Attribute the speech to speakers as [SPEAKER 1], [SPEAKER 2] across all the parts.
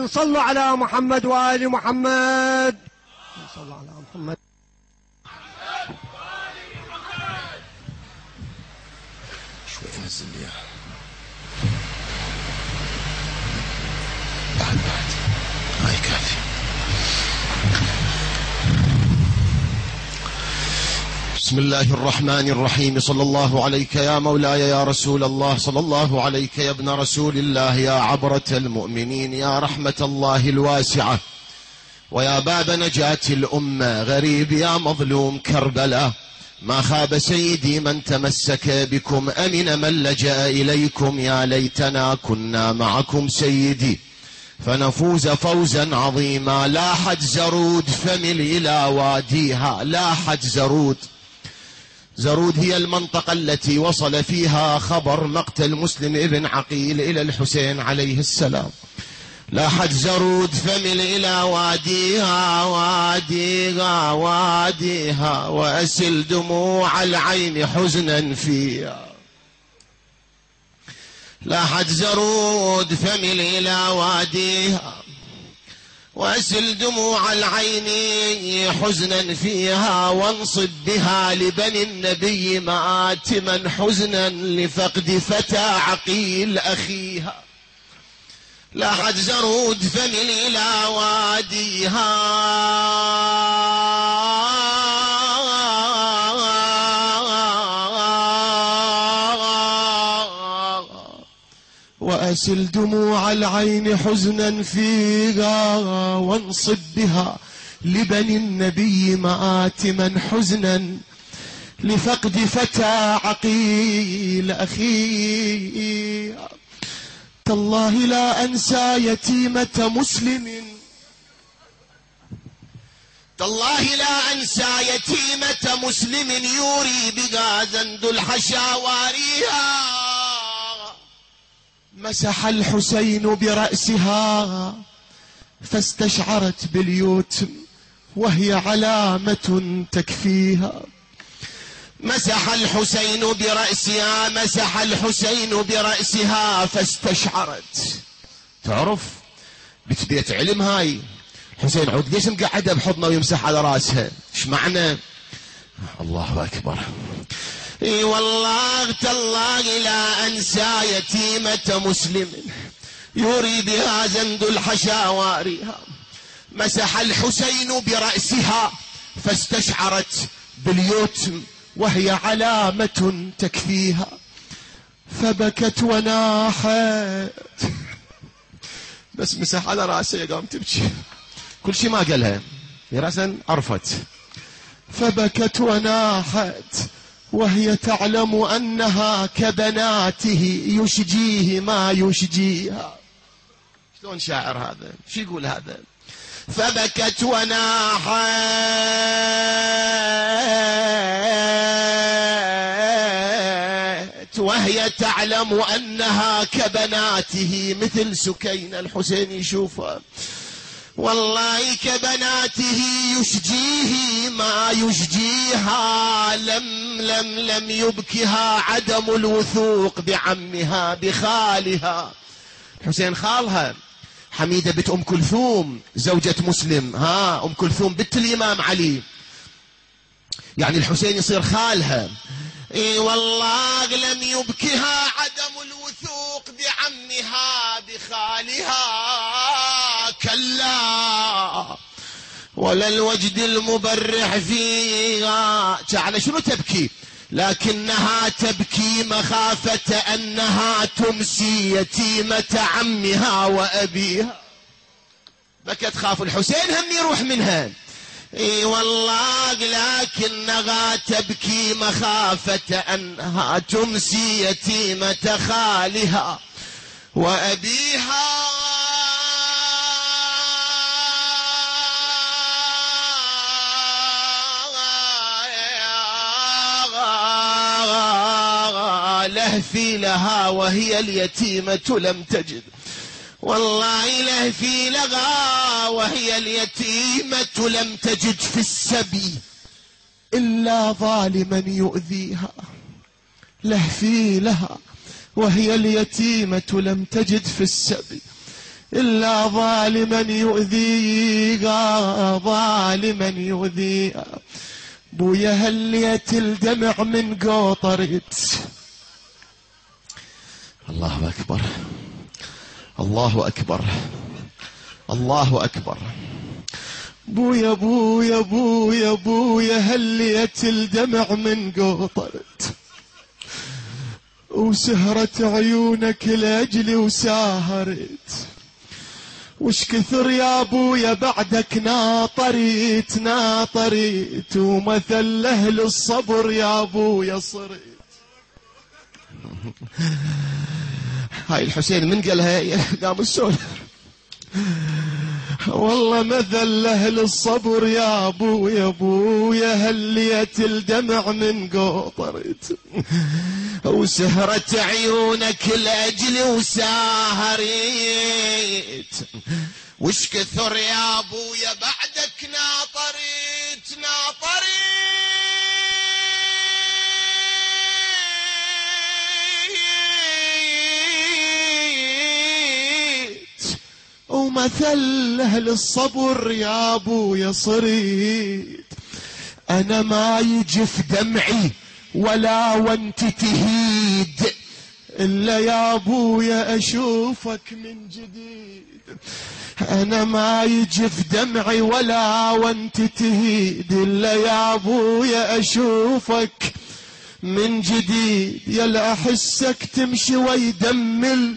[SPEAKER 1] صلوا على محمد وآل محمد. صلوا على محمد.
[SPEAKER 2] شوي نزل لي بعد هاي كافي. بسم الله الرحمن الرحيم. صلى الله عليك يا مولاي يا رسول الله، صلى الله عليك يا ابن رسول الله، يا عبرة المؤمنين، يا رحمة الله الواسعة، ويا باب نجاة الأمة. غريب يا مظلوم كربلاء، ما خاب سيدي من تمسك بكم، أمن من لجأ إليكم. يا ليتنا كنا معكم سيدي فنفوز فوزا عظيما. لاحت زرود فمل إلى واديها، لاحت زرود. زرود هي المنطقة التي وصل فيها خبر مقتل مسلم ابن عقيل إلى الحسين عليه السلام. لاحت زرود فمل إلى واديها، واديها واديها، وأسل دموع العين حزنا فيها. لاحت زرود فمل إلى واديها، وأسل دموع العين حزنا فيها، وانصب بها لبني النبي مآتما حزنا لفقد فتى عقيل أخيها. لاحت زرود فمل إلى واديها، وأسل دموع العين حزنا فيها، وانصب بها لبني النبي مآتما حزنا لفقد فتى عقيل أخي. تالله لا أنسى يتيمة مسلم، تالله لا أنسى يتيمة مسلم، يوري بها زند الحشاواريها. مسح الحسين برأسها فاستشعرت باليتم، وهي علامة تكفيها. مسح الحسين برأسها، مسح الحسين برأسها فاستشعرت. تعرف بيت علم هاي. الحسين عود ليش مقعدها بحضنه ويمسح على راسها؟ ايش معنى؟ الله أكبر. اي والله تالله لا أنسى يتيمة مسلم، يوري بها زند الحشاواريها. مسح الحسين برأسها فاستشعرت باليتم، وهي علامة تكفيها. فبكت وناحت، بس مسح على رأسها قام تبكي، كل شيء ما قالها، هي رأسا عرفت. فبكت وناحت وهي تعلم أنها كبناته، يشجيه ما يشجيها. شلون شاعر هذا؟ شو يقول هذا؟ فبكت وناحت وهي تعلم أنها كبناته، مثل سكينة الحسين يشوفها والله كبناته، يشجيه ما يشجيها. لم يبكها عدم الوثوق بعمها بخالها. الحسين خالها حميدة بنت أم كلثوم زوجة مسلم، أم كلثوم بنت الإمام علي، يعني الحسين يصير خالها. اي والله لم يبكها عدم الوثوق بعمها بخالها، كلا ولا الوجد المبرح فيها. على شنو تبكي؟ لكنها تبكي مخافة أنها تمسي يتيمة عمها وأبيها. بكت خاف الحسين هم يروح منها. اي والله لكنها تبكي مخافة أنها تمسي يتيمة خالها وأبيها. لهفي لها وهي اليتيمة لم تجد، والله لهفي لها وهي اليتيمة لم تجد في السبي إلا ظالما يؤذيها. لهفي لها وهي اليتيمة لم تجد في السبي إلا ظالما يؤذي ظالما يؤذي. بويا هليت الدمع من قطرت. الله أكبر الله أكبر الله أكبر. بويا بويا بويا بويا هليت الدمع من قطرت، وسهرت عيونك لأجلي وساهرت. وش كثر يا ابويا بعدك ناطريت ناطريت، ومثل اهل الصبر يا ابويا صرت. هاي الحسين من قالها؟ قام السولف. والله مثل اهل الصبر يا ابويا ابويا هليت الدمع من قطرت، وسهرت عيونك لاجلي وساهريت. وش كثر يا ابويا بعدك ناطريت ناطريت. ومثل اهل الصبر يا ابويا صريت. انا ما يجف دمعي ولا وانت تهيد، الا يا ابويا اشوفك من جديد. انا ما يجف دمعي ولا وانت تهيد، الا يا ابويا اشوفك من جديد. يلا احسك تمشي ويدمل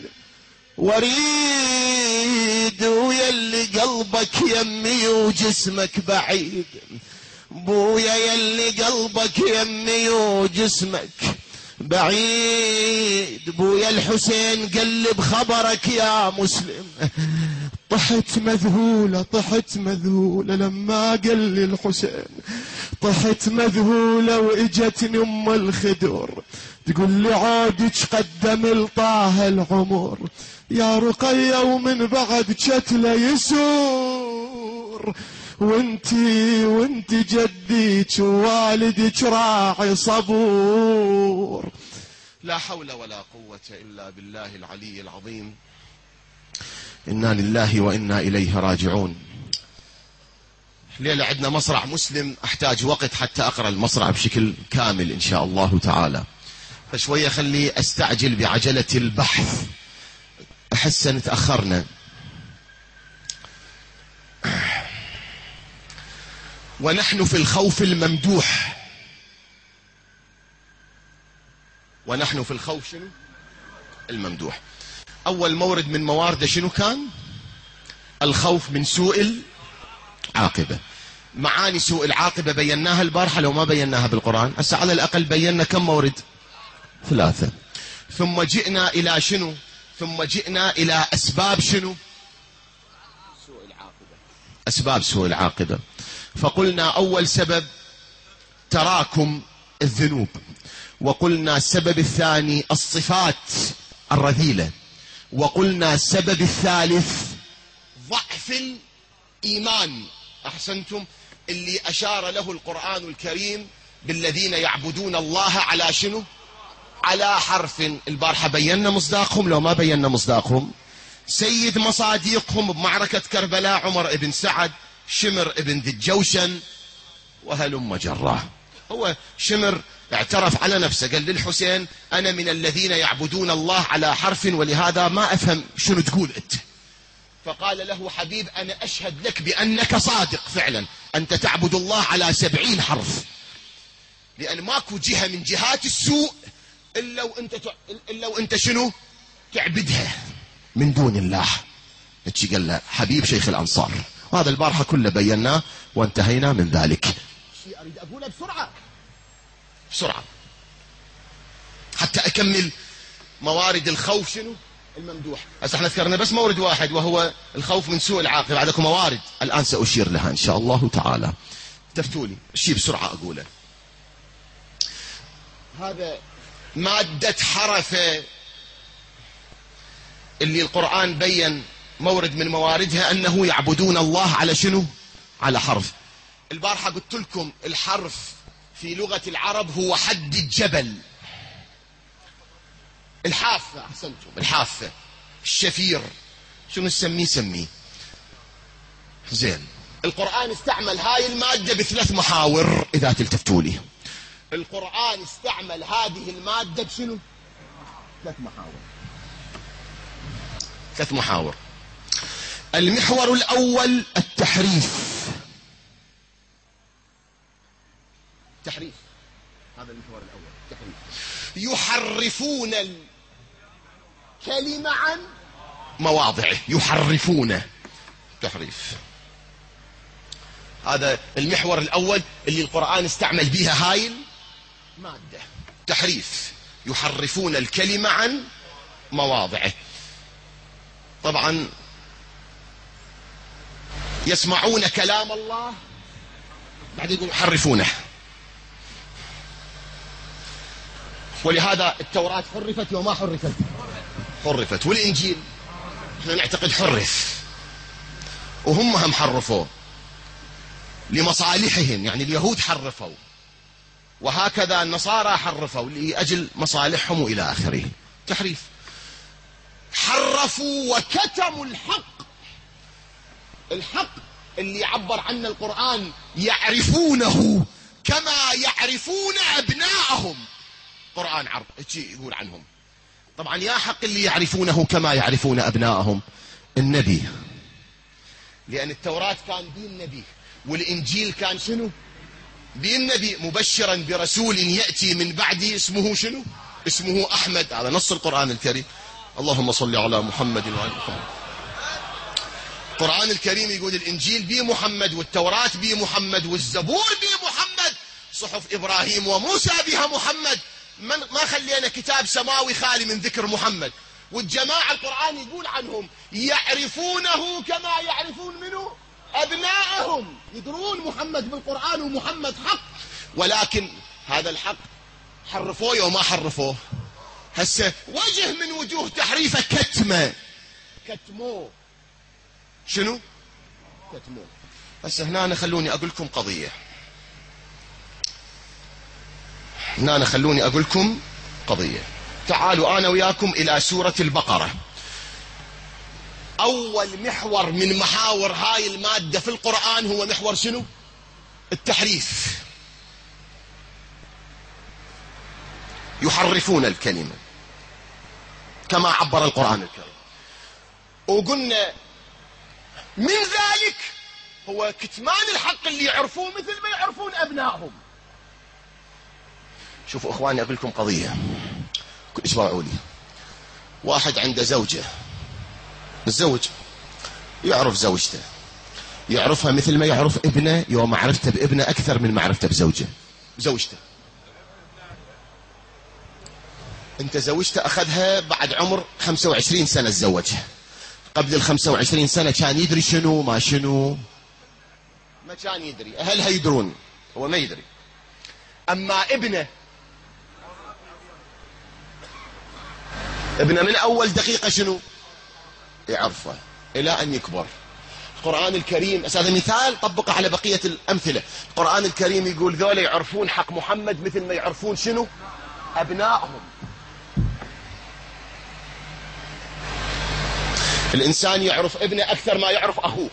[SPEAKER 2] وريد، ويلي قلبك يمي وجسمك بعيد. بويا يلي قلبك يمي وجسمك بعيد. بويا الحسين قلب خبرك يا مسلم. طحت مذهولة طحت مذهولة لما قال لي الحسين. طحت مذهولة واجتني ام الخدر تقول لي عودك قدم لطه العمر يا رقية، ومن بعد شتله يسور. وانتي جديك ووالدك راعي صبور. لا حول ولا قوة إلا بالله العلي العظيم. إنا لله وإنا إليه راجعون. ليلة عندنا مصرع مسلم، أحتاج وقت حتى أقرأ المصرع بشكل كامل إن شاء الله تعالى، فشوية خلي أستعجل بعجلة البحث، أحس أن تأخرنا. ونحن في الخوف الممدوح. ونحن في الخوف شنو؟ الممدوح. أول مورد من موارده شنو كان؟ الخوف من سوء العاقبة. معاني سوء العاقبة بيناها البارحة لو ما بيناها بالقرآن، هسه على الأقل بينا كم مورد؟ 3. ثم جئنا إلى شنو؟ ثم جئنا إلى أسباب شنو؟ سوء العاقبة. أسباب سوء العاقبة. فقلنا أول سبب تراكم الذنوب، وقلنا السبب الثاني الصفات الرذيلة، وقلنا السبب الثالث ضعف الإيمان. أحسنتم، اللي أشار له القرآن الكريم بالذين يعبدون الله على شنو؟ على حرف. البارحة بينا مصداقهم لو ما بينا مصداقهم؟ سيد مصاديقهم بمعركة كربلاء عمر بن سعد، شمر بن ذي الجوشن وهلم جراه. هو شمر اعترف على نفسه، قال للحسين أنا من الذين يعبدون الله على حرف، ولهذا ما أفهم شنو تقول أنت. فقال له حبيب أنا أشهد لك بأنك صادق فعلا، أنت تعبد الله على 70 حرف، لأن ماكو جهة من جهات السوء إلا وأنت شنو تعبدها من دون الله. قال له حبيب شيخ الأنصار. وهذا البارحة كله بيناه وانتهينا من ذلك. شيء أريد أقوله بسرعة حتى أكمل موارد الخوف شنو الممدوح. هسه احنا ذكرنا بس مورد واحد وهو الخوف من سوء العاقبة، عندكم موارد الآن سأشير لها إن شاء الله تعالى. تفتولي الشيء بسرعة أقوله. هذا مادة حرفة اللي القرآن بين مورد من مواردها أنه يعبدون الله على شنو؟ على حرف. البارحة قلت لكم الحرف في لغة العرب هو حد الجبل. الحافة، أحسنتم، الحافة، الشفير، شنو نسميه سميه. زين، القرآن استعمل هاي المادة بثلاث محاور إذا تلتفتوا لي. القرآن استعمل هذه المادة بشنو؟ ثلاث محاور. المحور الأول التحريف. تحريف، هذا المحور الأول، تحريف. يحرفون الكلمة عن مواضعه، يحرفون، تحريف. هذا المحور الأول اللي القرآن استعمل بها هاي المادة، تحريف، يحرفون الكلمة عن مواضعه. طبعا يسمعون كلام الله بعد يقول يحرفونه. ولهذا التوراة حرفت وما حرفت؟ حرفت. والإنجيل احنا نعتقد حرف، وهم حرفوه لمصالحهم، يعني اليهود حرفوا، وهكذا النصارى حرفوا لأجل مصالحهم وإلى آخره. تحريف. حرفوا وكتموا الحق. الحق اللي يعبر عنه القرآن يعرفونه كما يعرفون أبناءهم. القرآن يقول عنهم. طبعا يا حق اللي يعرفونه كما يعرفون أبناءهم النبي، لأن التوراة كان دين النبي، والإنجيل كان شنو؟ دين النبي، مبشرا برسول يأتي من بعدي اسمه شنو؟ اسمه أحمد. هذا نص القرآن الكريم. اللهم صل على محمد وعلى محمد. القرآن الكريم يقول الإنجيل بي محمد، والتوراة بي محمد، والزبور بي محمد، صحف إبراهيم وموسى بها محمد. ما خلينا كتاب سماوي خالي من ذكر محمد. والجماعة القرآن يقول عنهم يعرفونه كما يعرفون منه أبناءهم. يدرون محمد بالقرآن ومحمد حق، ولكن هذا الحق حرفوه وما حرفوه. هسه وجه من وجوه تحريفه كتموه. شنو؟ كتموه. هسه هنا خلوني أقول لكم قضية. خلوني أقول لكم قضية. تعالوا أنا وياكم إلى سورة البقرة. أول محور من محاور هاي المادة في القرآن هو محور شنو؟ التحريف. يحرفون الكلمة كما عبر القرآن الكريم. وقلنا من ذلك هو كتمان الحق اللي يعرفوه مثل ما يعرفون أبنائهم. شوفوا إخواني أقول لكم قضية، اسمعوا لي. واحد عنده زوجة، الزوج يعرف زوجته، يعرفها مثل ما يعرف ابنه، يوم معرفته بابنه أكثر من معرفته بزوجته. انت زوجته أخذها بعد عمر 25 سنة تزوجها. قبل 25 سنة كان يدري شنو ما شنو؟ ما كان يدري. أهلها يدرون، هو ما يدري. أما ابنه من أول دقيقة شنو يعرفه إلى أن يكبر. القرآن الكريم هذا مثال طبقه على بقية الأمثلة. القرآن الكريم يقول ذولا يعرفون حق محمد مثل ما يعرفون شنو أبنائهم. الإنسان يعرف ابنه أكثر ما يعرف أخوه،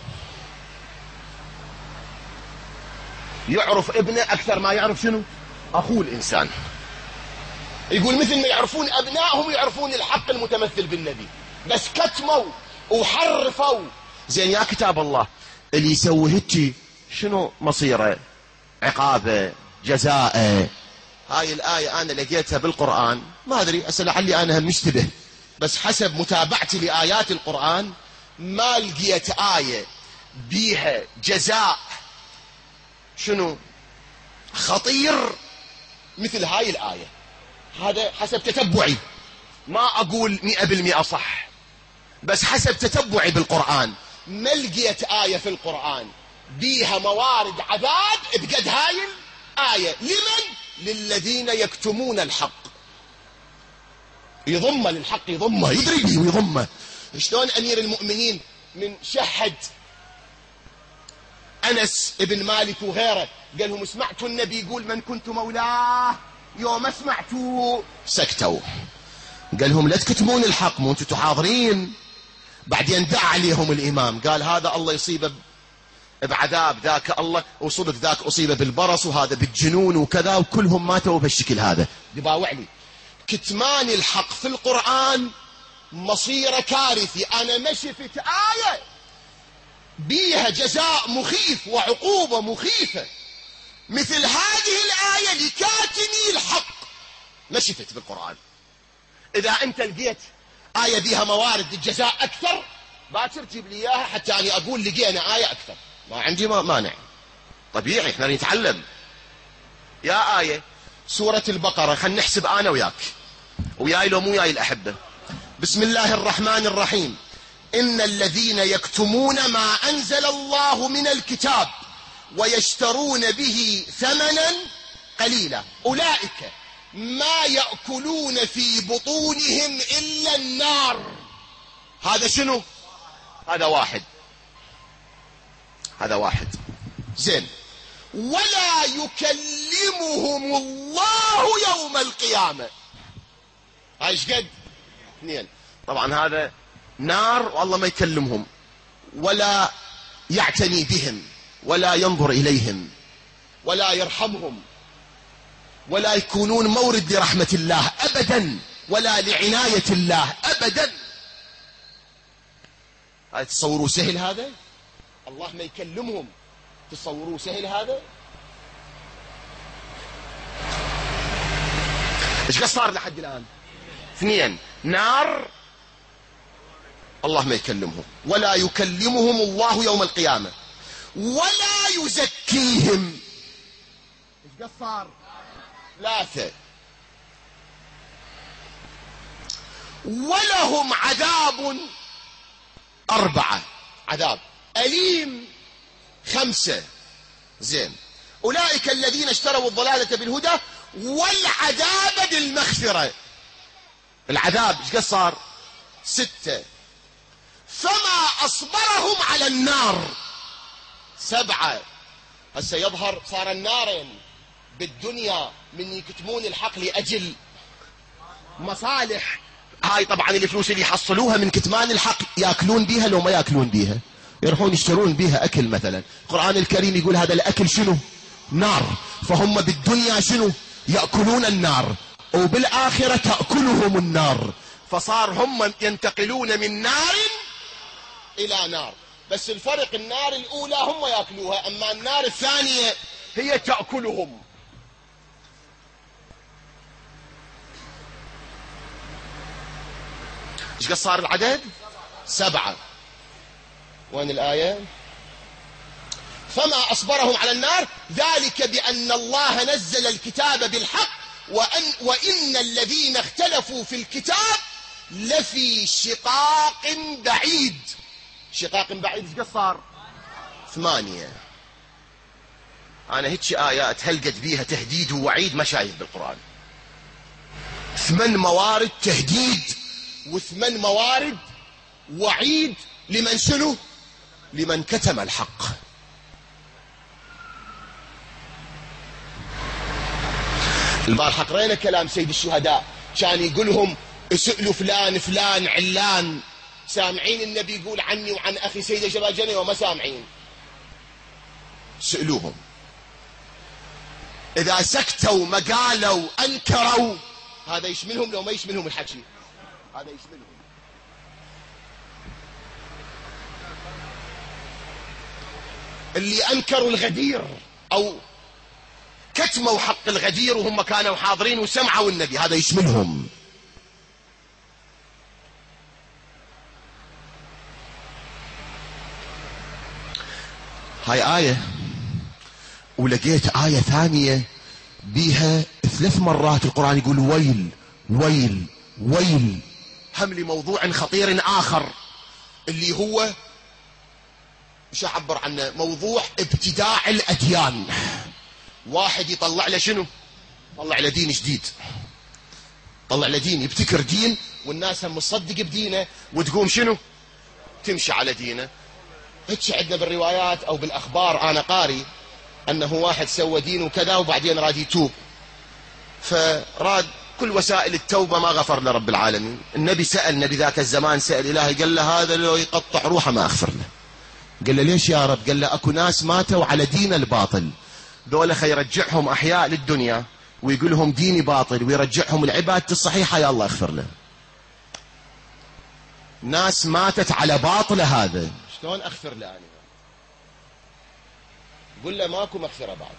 [SPEAKER 2] يعرف ابنه أكثر ما يعرف شنو أخوه الإنسان. يقول مثل ما يعرفون أبنائهم يعرفون الحق المتمثل بالنبي، بس كتموا وحرفوا. زين يا كتاب الله اللي يسوي هيك شنو مصيره؟ عقابه، جزاءه. هاي الآية أنا لقيتها بالقرآن، ما أدري أسأل لعلي أنا هم مشتبه، بس حسب متابعتي لآيات القرآن ما لقيت آية بيها جزاء شنو خطير مثل هاي الآية. هذا حسب تتبعي، ما أقول 100% صح، بس حسب تتبعي بالقرآن ما لقيت آية في القرآن بيها موارد عذاب بقد هاي الآية. لمن؟ للذين يكتمون الحق. يضم للحق، يضمه، يدري به ويضمه. شلون أمير المؤمنين من شهد أنس ابن مالك وغيره قال لهم سمعتوا النبي يقول من كنت مولاه، يوم سمعتوا سكتوا. قال لهم لا تكتمون الحق، مو انتم حاضرين. بعدين دعا عليهم الإمام قال هذا الله يصيبه بعذاب، ذاك الله وصدق ذاك أصيبه بالبرص وهذا بالجنون وكذا، وكلهم ماتوا بهالشكل هذا. يباوع لي كتمان الحق في القرآن مصيره كارثي. أنا ما شفت آية بيها جزاء مخيف وعقوبة مخيفة مثل هذه الآية لكاتمي الحق، ما شفت بالقرآن. إذا أنت لقيت آية بيها موارد الجزاء أكثر باكر جيب لي إياها حتى أنا أقول لقينا آية أكثر، ما عندي مانع، طبيعي احنا نتعلم. يا آية سورة البقرة، خلينا نحسب أنا وياك، وياي لو مو ياي الأحبة. بسم الله الرحمن الرحيم. إن الذين يكتمون ما أنزل الله من الكتاب ويشترون به ثمنا قليلا أولئك ما يأكلون في بطونهم إلا النار. هذا شنو؟ هذا واحد زين. ولا يكلمهم الله يوم القيامة. هاي ايش قد؟ 2. طبعا هذا نار والله ما يكلمهم ولا يعتني بهم ولا ينظر إليهم ولا يرحمهم ولا يكونون مورد لرحمة الله أبدا ولا لعناية الله أبدا. هاي تصوروا سهل هذا؟ الله ما يكلمهم، تصوروا سهل هذا؟ ايش قد صار لحد الآن؟ 2 نار الله ما يكلمهم، ولا يكلمهم الله يوم القيامة ولا يزكيهم. ايش قد صار؟ 3 ولهم عذاب 4 عذاب أليم 5. زين. أولئك الذين اشتروا الضلالة بالهدى والعذاب بالمغفرة. العذاب ايش قد صار؟ 6 فما أصبرهم على النار 7. هسه يظهر صار النارين بالدنيا من يكتمون الحق لأجل مصالح. هاي طبعا الفلوس اللي يحصلوها من كتمان الحق يأكلون بيها لو ما يأكلون بيها، يروحون يشترون بيها أكل مثلا. القرآن الكريم يقول هذا الأكل شنو؟ نار. فهم بالدنيا شنو؟ يأكلون النار، وبالآخرة تأكلهم النار. فصار هم ينتقلون من نار إلى نار، بس الفرق النار الأولى هم يأكلوها، أما النار الثانية هي تأكلهم. ايش قد صار العدد؟ 7. وين الآية؟ فما أصبرهم على النار ذلك بأن الله نزل الكتاب بالحق وإن الذين اختلفوا في الكتاب لفي شقاق بعيد. شقاق بعيد ايش قد صار؟ 8. أنا هيك آيات هلقت بيها تهديد ووعيد ما شايف بالقرآن. 8 موارد تهديد و8 موارد وعيد لمن شنو؟ لمن كتم الحق. البارحة قرينا كلام سيد الشهداء كان يقولهم اسألوا فلان فلان علان، سامعين النبي يقول عني وعن أخي سيد الشباب وما سامعين، سألوهم. إذا سكتوا ما قالوا أنكروا هذا يشملهم لو ما يشملهم الحكي، هذا يشملهم. اللي أنكروا الغدير أو كتموا حق الغدير وهم كانوا حاضرين وسمعوا النبي هذا يشملهم. هاي آية، ولقيت آية ثانية بيها 3 مرات القرآن يقول ويل ويل ويل، هم لموضوع خطير آخر اللي هو مش أعبر عنه، موضوع ابتداع الأديان. واحد يطلع له شنو؟ طلع له دين جديد، طلع له دين يبتكر دين والناس هم مصدق بدينه وتقوم شنو؟ تمشي على دينه. هيك عندنا بالروايات أو بالأخبار أنا قاري أنه واحد سوى دين وكذا وبعدين راد يتوب، فراد كل وسائل التوبة ما غفر له رب العالمين. النبي سأل، النبي ذاك الزمان سأل إلهي، قال له هذا لو يقطع روحه ما أغفر له. قال له ليش يا رب؟ قال له أكو ناس ماتوا على دين الباطل، دولة خيرجعهم أحياء للدنيا ويقول لهم ديني باطل ويرجعهم العبادة الصحيحة، يا الله اغفر له. ناس ماتت على باطل، هذا شلون أغفر له أنا؟ قل له ماكو مغفرة بعد.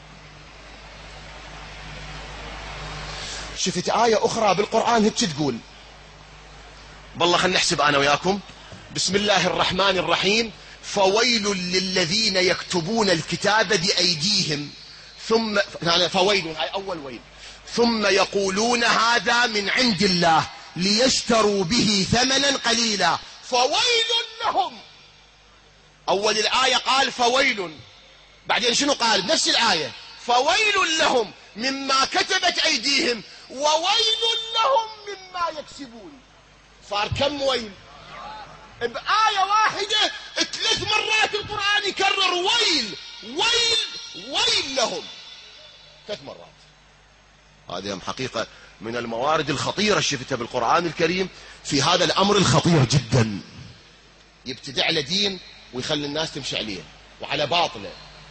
[SPEAKER 2] شفت آية أخرى بالقرآن هيك تقول، والله خلينا نحسب أنا وياكم. بسم الله الرحمن الرحيم. فويل للذين يكتبون الكتاب بأيديهم ثم يعني فويل، هاي أول ويل، ثم يقولون هذا من عند الله ليشتروا به ثمنا قليلا فويل لهم. أول الآية قال فويل، بعدين شنو قال بنفس الآية؟ فويل لهم مما كتبت أيديهم وويل لهم مما يكسبون. صار كم ويل؟ بآية واحدة 3 مرات القرآن يكرر ويل ويل ويل لهم 3 مرات. هذه حقيقة من الموارد الخطيرة شفتها بالقرآن الكريم في هذا الأمر الخطير جدا. يبتدع على دين ويخلي الناس تمشي عليه وعلى باطله.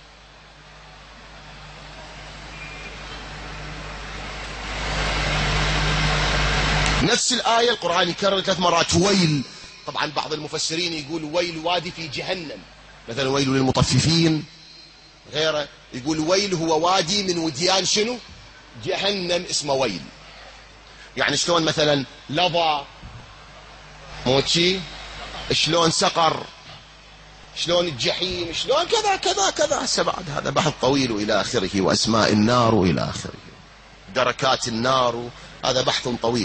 [SPEAKER 2] نفس الآية القرآن يكرر 3 مرات ويل. طبعا بعض المفسرين يقول ويل وادي في جهنم، مثلا ويل للمطففين، غيره يقول ويل هو وادي من وديان شنو؟ جهنم اسمه ويل. يعني شلون مثلا لظى موتشي، شلون سقر، شلون الجحيم، شلون كذا كذا كذا. هسه بعد هذا بحث طويل إلى آخره، وأسماء النار وإلى آخره، دركات النار، هذا بحث طويل.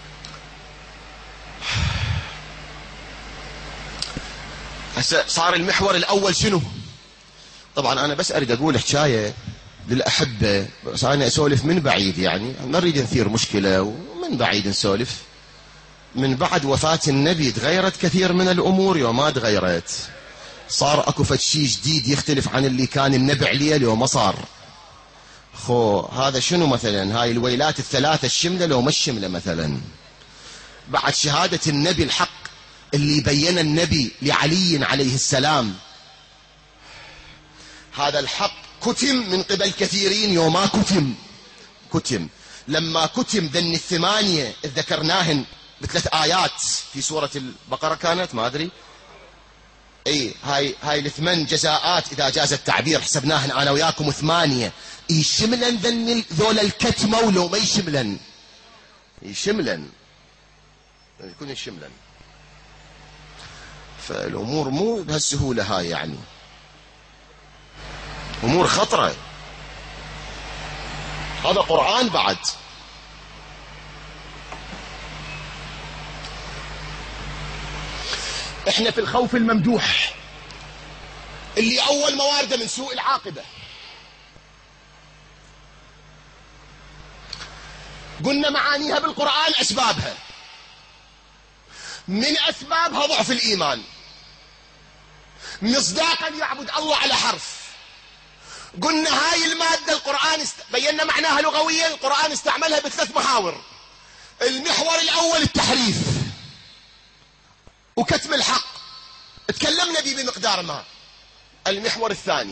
[SPEAKER 2] هسه صار المحور الأول شنو؟ طبعا أنا بس أريد أقول حكاية للأحبة، بس أنا أسولف من بعيد، يعني ما نريد نثير مشكلة، ومن بعيد نسولف. من بعد وفاة النبي تغيرت كثير من الأمور، يوم ما تغيرت صار أكو فد شيء جديد يختلف عن اللي كان النبي عليه لو ما صار. هذا شنو مثلا؟ هاي الويلات الثلاثة الشملة لو ما الشملة مثلا. بعد شهادة النبي الحق اللي بين النبي لعلي عليه السلام، هذا الحق كتم من قبل كثيرين، يوم ما كتم لما كتم ذن الثمانية إذ ذكرناهن ب3 آيات في سورة البقرة كانت، ما أدري اي هاي الثمان جزاءات اذا جاز التعبير حسبناهن انا وياكم 8. يشملن ذول الكتمة ولو ما يشملن، يشملن يكون يشملن. فالامور مو بهالسهولة هاي، يعني امور خطرة. هذا قرآن بعد. احنا في الخوف الممدوح اللي اول موارده من سوء العاقبة. قلنا معانيها بالقرآن اسبابها، من اسبابها ضعف الايمان، مصداقا يعبد الله على حرف. قلنا هاي المادة القرآن بينا معناها لغويا، القرآن استعملها ب3 محاور. المحور الاول التحريف وكتم الحق، تكلمنا به بمقدار ما. المحور الثاني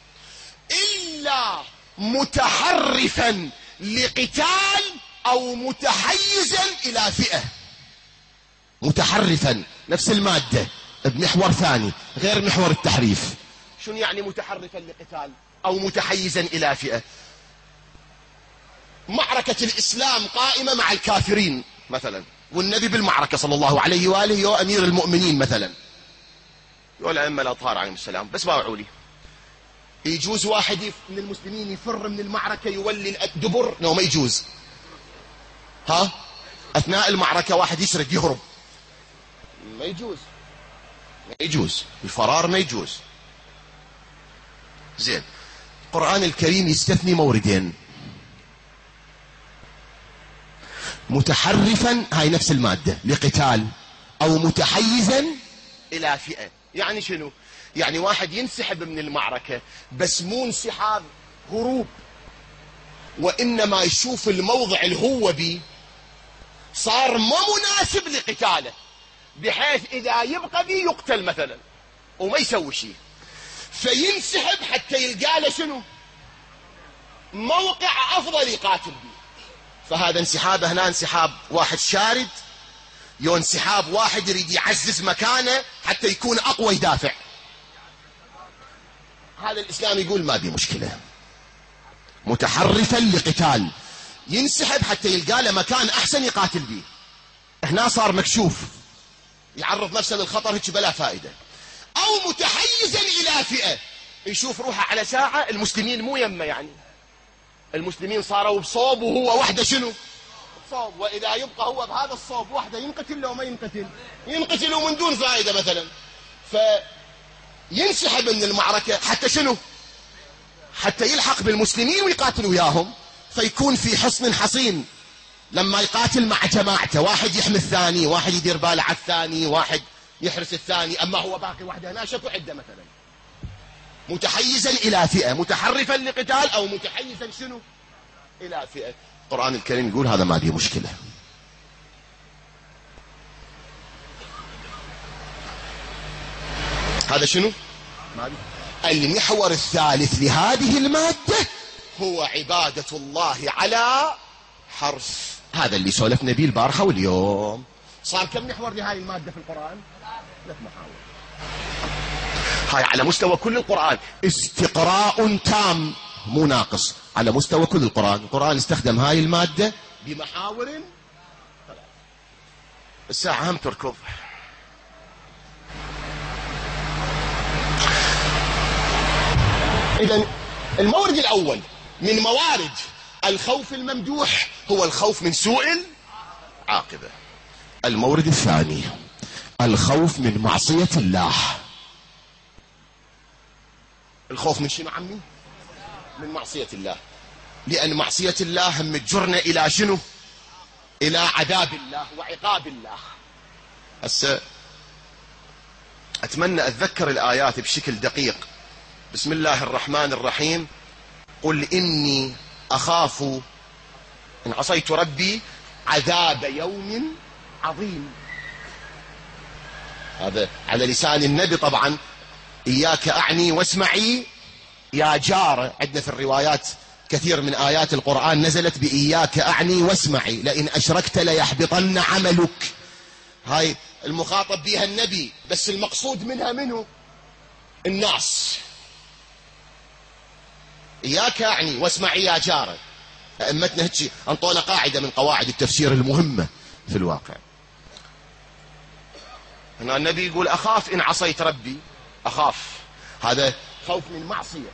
[SPEAKER 2] إلا متحرفا لقتال أو متحيزا إلى فئة. متحرفا نفس المادة بمحور ثاني غير محور التحريف. شنو يعني متحرفا لقتال أو متحيزا إلى فئة؟ معركة الإسلام قائمة مع الكافرين مثلا، والنبي بالمعركة صلى الله عليه وآله يو أمير المؤمنين مثلا، يو الأئمة الأطهار عليهم السلام. بس باوعوا لي، يجوز واحد من المسلمين يفر من المعركة يولي الدبر؟ لو ما يجوز. أثناء المعركة واحد يسرق يهرب، ما يجوز، ما يجوز الفرار، ما يجوز. زين، القرآن الكريم يستثني موردين. متحرفا هاي نفس المادة لقتال، أو متحيزا إلى فئة. يعني شنو؟ يعني واحد ينسحب من المعركة بس مو انسحاب هروب، وإنما يشوف الموضع اللي هو بيه صار ما مناسب لقتاله، بحيث إذا يبقى بي يقتل مثلا وما يسوي شيء، فينسحب حتى يلقى له شنو موقع أفضل يقاتل به. فهذا انسحابه هنا انسحاب واحد شارد، يو انسحاب واحد يريد يعزز مكانه حتى يكون أقوى يدافع. هذا الإسلام يقول ما بي مشكلة، متحرفا لقتال ينسحب حتى يلقى له مكان أحسن يقاتل به. هنا صار مكشوف، يعرض نفسه للخطر هيك بلا فائدة. أو متحيزا إلى فئة، يشوف روحه على ساعة المسلمين مو يمه، يعني المسلمين صاروا بصوب وهو وحده شنو صوب، وإذا يبقى هو بهذا الصوب وحده ينقتل لو ما ينقتل، ينقتل من دون فائدة مثلا، فينسحب من المعركة حتى شنو حتى يلحق بالمسلمين ويقاتل وياهم، فيكون في حصن حصين لما يقاتل مع جماعته، واحد يحمي الثاني، واحد يدير باله على الثاني، واحد يحرس الثاني، أما هو باقي وحده هنا شكو عدة مثلا. متحيزا إلى فئة، متحرفا لقتال، أو متحيزا شنو إلى فئة. القرآن الكريم يقول هذا ما دي مشكلة. هذا شنو المحور الثالث لهذه المادة، هو عبادة الله على حرف. هذا اللي سولفنا به البارحة واليوم. صار كم محور لهذه المادة في القرآن؟ 3 محاور. هاي على مستوى كل القرآن، استقراء تام مو ناقص على مستوى كل القرآن. القرآن استخدم هاي المادة بمحاور 3. الساعة هم تركض. إذن المورد الأول من موارد الخوف الممدوح هو الخوف من سوء العاقبة. المورد الثاني الخوف من معصية الله. الخوف من شنو عمي؟ من معصية الله، لأن معصية الله هم تجرنا إلى شنو؟ إلى عذاب الله وعقاب الله. هسه أتمنى أتذكر الآيات بشكل دقيق. بسم الله الرحمن الرحيم: قل إني أخاف إن عصيت ربي عذاب يوم عظيم. هذا على لسان النبي طبعا. إياك أعني واسمعي يا جار. عندنا في الروايات كثير من آيات القرآن نزلت بإياك أعني واسمعي، لئن أشركت ليحبطن عملك. هاي المخاطب بها النبي، بس المقصود منها منه الناس. إياك أعني واسمعي يا جار. أئمتنا هيك أنطونا قاعدة من قواعد التفسير المهمة في الواقع. هنا النبي يقول أخاف إن عصيت ربي، أخاف، هذا خوف من معصية.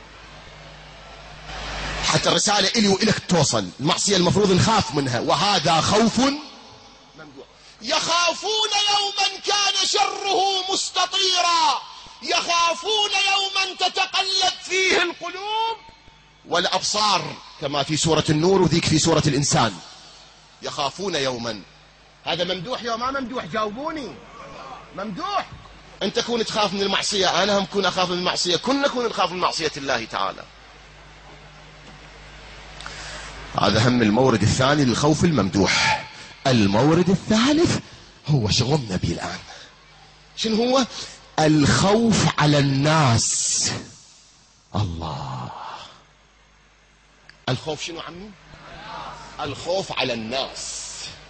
[SPEAKER 2] حتى الرسالة إلي وإلك توصل، المعصية المفروض نخاف منها، وهذا خوف ممدوح. يخافون يوما كان شره مستطيرا، يخافون يوما تتقلب فيه القلوب والأبصار، كما في سورة النور وذيك في سورة الإنسان. يخافون يوما، هذا ممدوح يا ما ممدوح؟ جاوبوني. ممدوح. أنت كون تخاف من المعصية، أنا هم كون أخاف من المعصية، كنا كون نخاف من معصية الله تعالى. هذا هم المورد الثاني للخوف الممدوح. المورد الثالث هو شغلنا به الآن. شنو هو؟ الخوف على الناس. الله، الخوف شنو عمي؟ الخوف على الناس.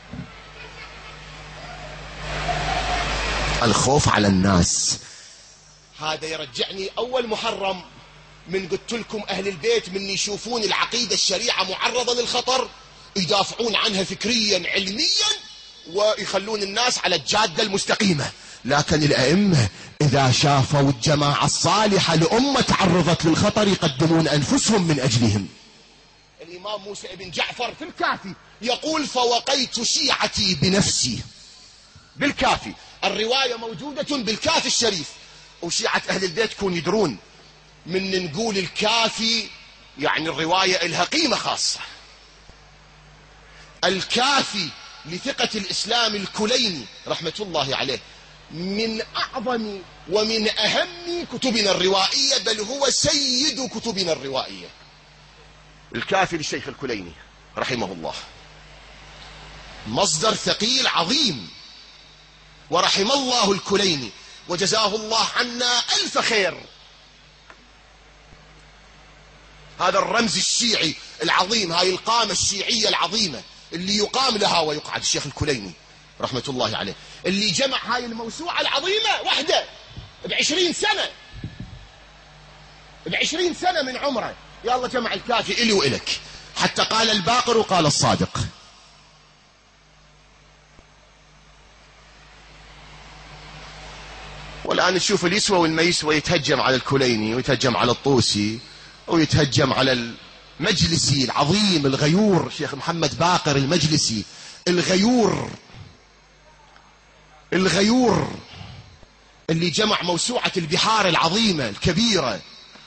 [SPEAKER 2] الخوف على الناس هذا يرجعني أول محرم من قلت لكم أهل البيت من يشوفون العقيدة الشريعة معرضة للخطر يدافعون عنها فكريا علميا ويخلون الناس على الجادة المستقيمة. لكن الأئمة إذا شافوا الجماعة الصالحة لأمة تعرضت للخطر يقدمون أنفسهم من أجلهم. الإمام موسى بن جعفر في الكافي يقول: فوقيت شيعتي بنفسي. بالكافي، الرواية موجودة بالكافي الشريف، وشيعة أهل البيت كون يدرون من نقول الكافي يعني الرواية لها قيمة خاصة. الكافي لثقة الإسلام الكليني رحمة الله عليه من أعظم ومن أهم كتبنا الروائية، بل هو سيد كتبنا الروائية. الكافي للشيخ الكليني رحمه الله. مصدر ثقيل عظيم. ورحم الله الكليني وجزاه الله عنا ألف خير. هذا الرمز الشيعي العظيم، هاي القامة الشيعية العظيمة اللي يقام لها ويقعد، الشيخ الكليني رحمة الله عليه، اللي جمع هاي الموسوعة العظيمة وحده ب20 سنة، ب20 سنة من عمره. يا الله جمع الكافي إلي وإلك، حتى قال الباقر وقال الصادق. والآن نشوف اليسوى والميسوى يتهجم على الكليني ويتهجم على الطوسي ويتهجم على المجلسي العظيم الغيور شيخ محمد باقر المجلسي الغيور اللي جمع موسوعة البحار العظيمة الكبيرة.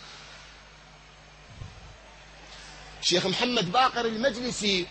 [SPEAKER 2] شيخ محمد باقر المجلسي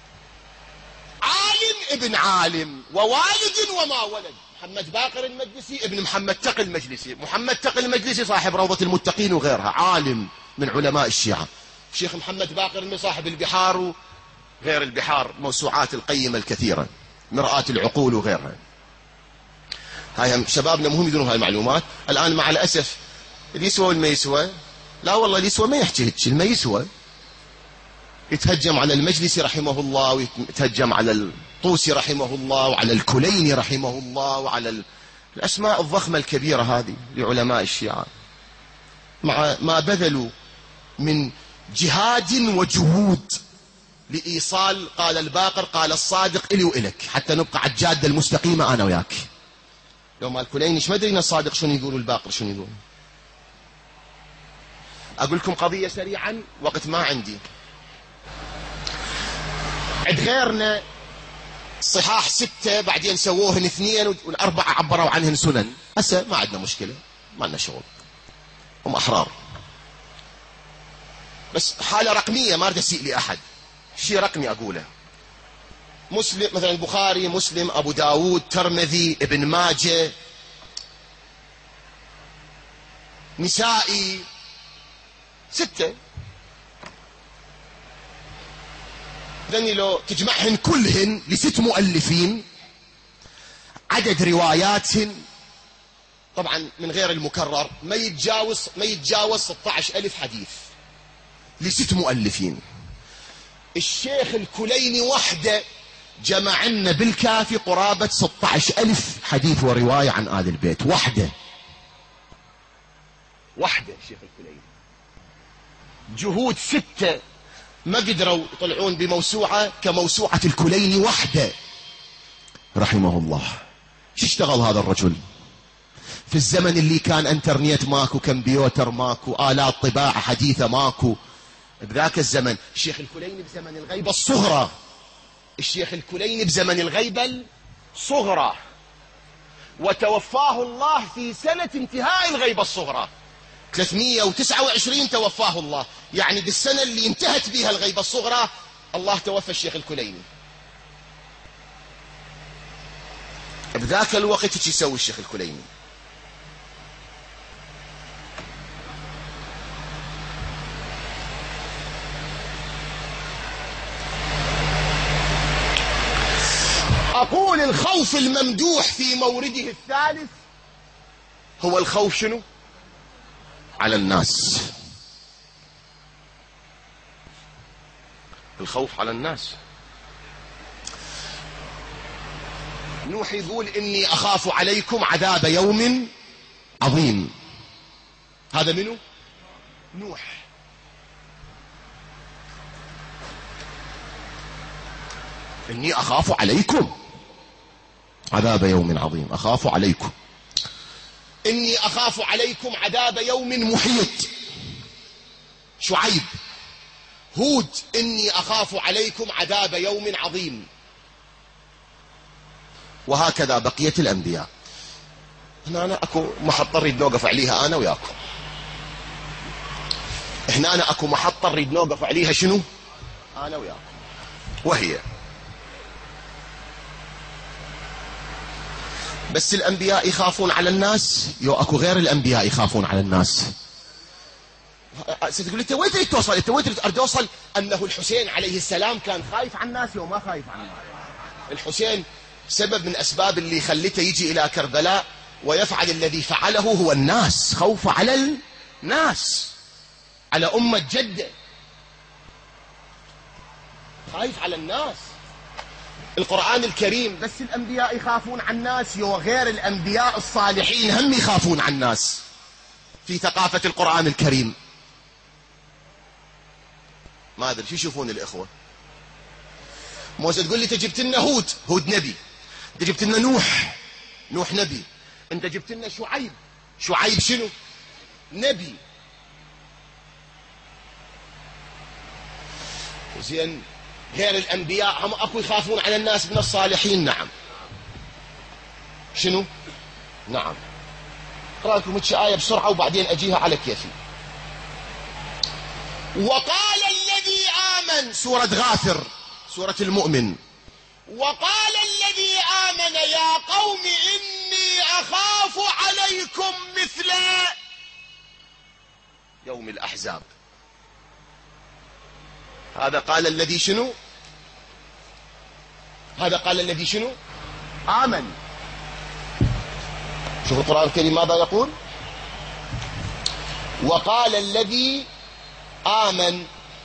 [SPEAKER 2] عالم ابن عالم ووالد وما ولد. محمد باقر المجلسي ابن محمد تقي المجلسي. محمد تقي المجلسي صاحب روضة المتقين وغيرها، عالم من علماء الشيعة. شيخ محمد باقر صاحب البحار وغير البحار، موسوعات القيمة الكثيرة، مرآة العقول وغيرها. هاي شبابنا مهم يدرون هاي المعلومات. الآن مع الأسف اليسوى والميسوى، لا والله اليسوى ما يحكي هيك، الميسوى يتهجم على المجلسي رحمه الله، ويتهجم على الطوسي رحمه الله، وعلى الكليني رحمه الله، وعلى الأسماء الضخمة الكبيرة هذه لعلماء الشيعة، مع ما بذلوا من جهاد وجهود لإيصال قال الباقر قال الصادق إلي وإلك، حتى نبقى على الجادة المستقيمة أنا وياك. لو ما الكليني ما أدري الصادق شنو يقول والباقر شنو يقول. أقول لكم قضية سريعا، وقت ما عندي. عند غيرنا صحاح 6 بعدين سووهن 2 وال4 عبروا عنهن سنن. هسه ما عندنا مشكلة، ما لنا شغل، هم أحرار، بس حالة رقمية ما أريد أسيء لأحد، شيء رقمي أقوله. مسلم مثلا البخاري، مسلم، أبو داود، ترمذي، ابن ماجه، نسائي، 6. لأني لو تجمعهن كلهن ل6 مؤلفين، عدد رواياتهن طبعا من غير المكرر ما يتجاوز 16,000 حديث ل6 مؤلفين. الشيخ الكليني وحده جمع لنا بالكافي قرابة 16,000 حديث ورواية عن آل البيت، وحده الشيخ الكليني. جهود 6 ما قدروا يطلعون بموسوعة كموسوعة الكليني وحده رحمه الله. شو اشتغل هذا الرجل في الزمن اللي كان انترنت ماكو، كمبيوتر ماكو، آلات طباعة حديثة ماكو. بذاك الزمن الشيخ الكليني بزمن الغيبة الصغرى، الشيخ الكليني بزمن الغيبة الصغرى، وتوفاه الله في سنة انتهاء الغيبة الصغرى 329 توفاه الله، يعني بالسنة اللي انتهت بها الغيبة الصغرى الله توفى الشيخ الكليني. بذاك الوقت ايش يسوي الشيخ الكليني؟ أقول الخوف الممدوح في مورده الثالث هو الخوف شنو؟ على الناس. الخوف على الناس. نوح يقول إني أخاف عليكم عذاب يوم عظيم. هذا منو؟ نوح. إني أخاف عليكم عذاب يوم عظيم، أخاف عليكم. إني أخاف عليكم عذاب يوم محيط. شعيب. هود إني أخاف عليكم عذاب يوم عظيم. وهكذا بقية الأنبياء. هنا أكو محطة نريد نوقف عليها أنا وياكم. هنا أكو محطة نريد نوقف عليها شنو؟ أنا وياكم، وهي بس الأنبياء يخافون على الناس، يو أكو غير الأنبياء يخافون على الناس. ستقول لي وين تريد توصل؟ أنت وين تريد أوصل؟ أنه الحسين عليه السلام كان خايف عن الناس، يو ما خايف عن الناس. الحسين سبب من أسباب اللي خلته يجي إلى كربلاء ويفعل الذي فعله هو الناس، خوف على الناس، على أمة جدة، خايف على الناس. القرآن الكريم بس الأنبياء يخافون عن الناس، وغير الأنبياء الصالحين هم يخافون عن الناس في ثقافة القرآن الكريم. ما أدري شو يشوفون الإخوة. موسى تقول لي أنت جبت لنا هود نبي، أنت جبت لنا نوح نبي، أنت جبت لنا شعيب شنو؟ نبي. زين غير الأنبياء هم أكو يخافون على الناس من الصالحين. نعم. شنو؟ نعم. أقرأ لكم آية بسرعة وبعدين أجيها على كيفي. وقال الذي آمن، سورة غافر، سورة المؤمن. وقال الذي آمن يا قوم إني أخاف عليكم مثل يوم الأحزاب. هذا قال الذي شنو؟ هذا قال الذي شنو؟ آمن. شوف القرآن الكريم ماذا يقول؟ وقال الذي آمن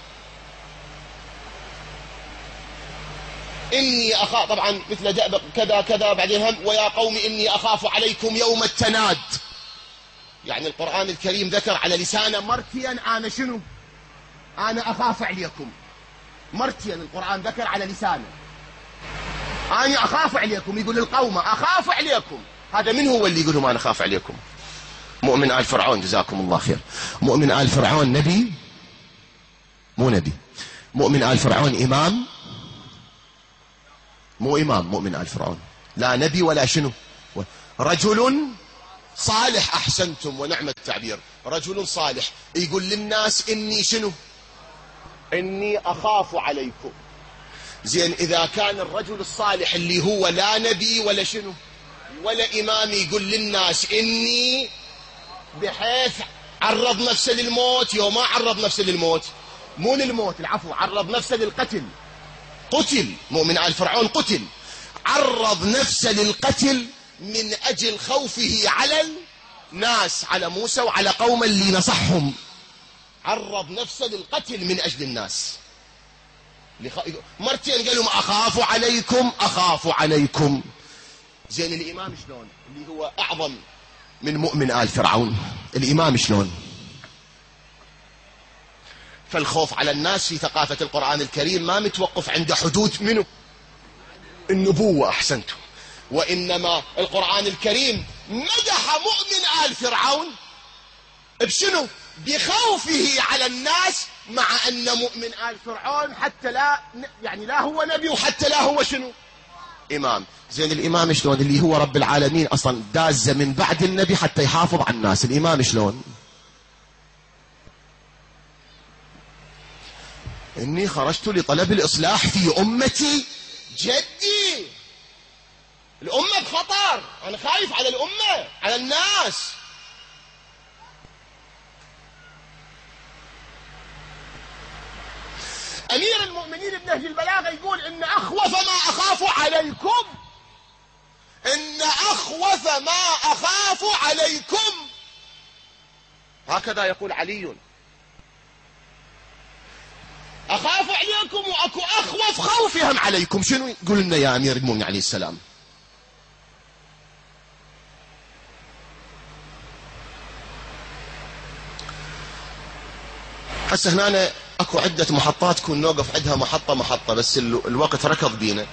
[SPEAKER 2] إني أخاف، طبعا مثل دأب كذا كذا، بعدين هم ويا قوم إني أخاف عليكم يوم التناد. يعني القرآن الكريم ذكر على لسانه مرتيا أنا شنو؟ أنا أخاف عليكم. مرتيا القرآن ذكر على لسانه أنا أخاف عليكم، يقول للقوم أخاف عليكم. هذا من هو اللي يقول لهم أنا أخاف عليكم؟ مؤمن آل فرعون، جزاكم الله خير. مؤمن آل فرعون نبي؟ مو نبي. مؤمن آل فرعون إمام؟ مو إمام. مؤمن آل فرعون لا نبي ولا شنو، رجل صالح. أحسنتم ونعم التعبير، رجل صالح يقول للناس إني شنو؟ إني أخاف عليكم. زين إذا كان الرجل الصالح اللي هو لا نبي ولا شنو ولا إمام يقول للناس إني، بحيث عرض نفسه للموت، يوم ما عرض نفسه للموت، مو للموت العفو، عرض نفسه للقتل، قتل. مؤمن آل فرعون قتل، عرض نفسه للقتل من أجل خوفه على الناس، على موسى وعلى قوم اللي نصحهم، عرض نفسه للقتل من أجل الناس. مرتين قال لهم أخاف عليكم أخاف عليكم. زين الإمام شلون اللي هو أعظم من مؤمن آل فرعون؟ الإمام شلون؟ فالخوف على الناس في ثقافة القرآن الكريم ما متوقف عند حدود منه النبوة. أحسنتم. وإنما القرآن الكريم مدح مؤمن آل فرعون بشنو؟ بخوفه على الناس، مع أن مؤمن آل فرعون حتى لا يعني لا هو نبي وحتى لا هو شنو؟ إمام. زين الإمام شلون اللي هو رب العالمين أصلا دازة من بعد النبي حتى يحافظ على الناس؟ الإمام شلون؟ إني خرجت لطلب الإصلاح في أمتي جدي. الأمة بخطر، أنا خايف على الأمة، على الناس. أمير المؤمنين بنهج البلاغة يقول إن أخوف ما أخاف عليكم، إن أخوف ما أخاف عليكم، هكذا يقول علي. أخاف عليكم وأكو أخوف خوفهم عليكم. شنو يقول لنا يا أمير المؤمنين عليه السلام؟ هسه هنا اكو عدة محطات كون نوقف عندها محطة بس الوقت ركض بينا.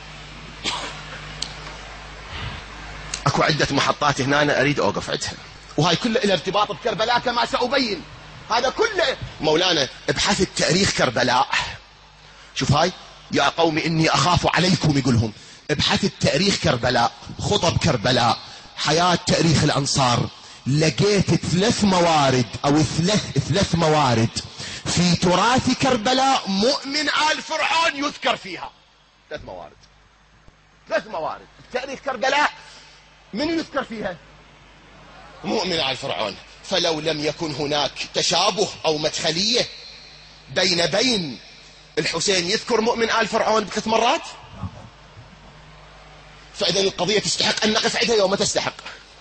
[SPEAKER 2] اكو عدة محطات هنا أنا اريد اوقف عندها، وهاي كلها لها ارتباط بكربلاء كما سأبين. هذا كله مولانا ابحث التاريخ كربلاء. شوف هاي يا قوم إني أخاف عليكم، يقولهم ابحث التاريخ كربلاء، خطب كربلاء، حياة تاريخ الأنصار. لقيت 3 موارد أو ثلاث موارد في تراث كربلاء مؤمن آل فرعون يذكر فيها. 3 موارد تاريخ كربلاء من يذكر فيها؟ مؤمن آل فرعون. فلو لم يكن هناك تشابه أو مدخلية بين الحسين يذكر مؤمن آل فرعون 3 مرات، فإذا القضية تستحق أن نقف عندها يوم ما تستحق.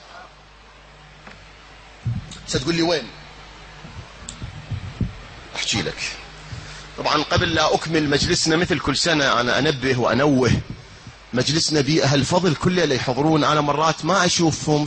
[SPEAKER 2] ستقول لي وين؟ أحكي لك. طبعا قبل لا أكمل مجلسنا مثل كل سنة أنا أنبه وأنوه، مجلسنا بيه أهل فضل كله اللي يحضرون، أنا مرات ما أشوفهم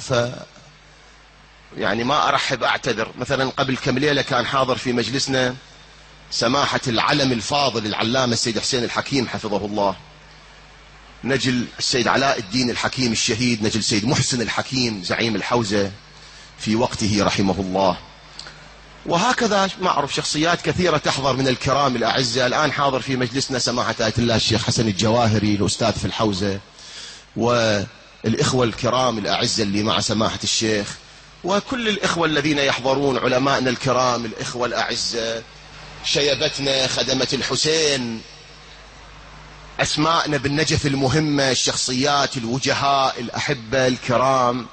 [SPEAKER 2] يعني ما أرحب أعتذر. مثلا قبل كم ليلة كان حاضر في مجلسنا سماحة العلم الفاضل العلامة السيد حسين الحكيم حفظه الله، نجل السيد علاء الدين الحكيم الشهيد، نجل السيد محسن الحكيم زعيم الحوزة في وقته رحمه الله، وهكذا ما أعرف شخصيات كثيرة تحضر من الكرام الأعزة. الآن حاضر في مجلسنا سماحة آية الله الشيخ حسن الجواهري الأستاذ في الحوزة، والإخوة الكرام الأعزة اللي مع سماحة الشيخ، وكل الإخوة الذين يحضرون، علماءنا الكرام، الإخوة الأعزة، شيبتنا، خدمة الحسين، أسماءنا بالنجف المهمة، الشخصيات الوجهاء الأحبة الكرام،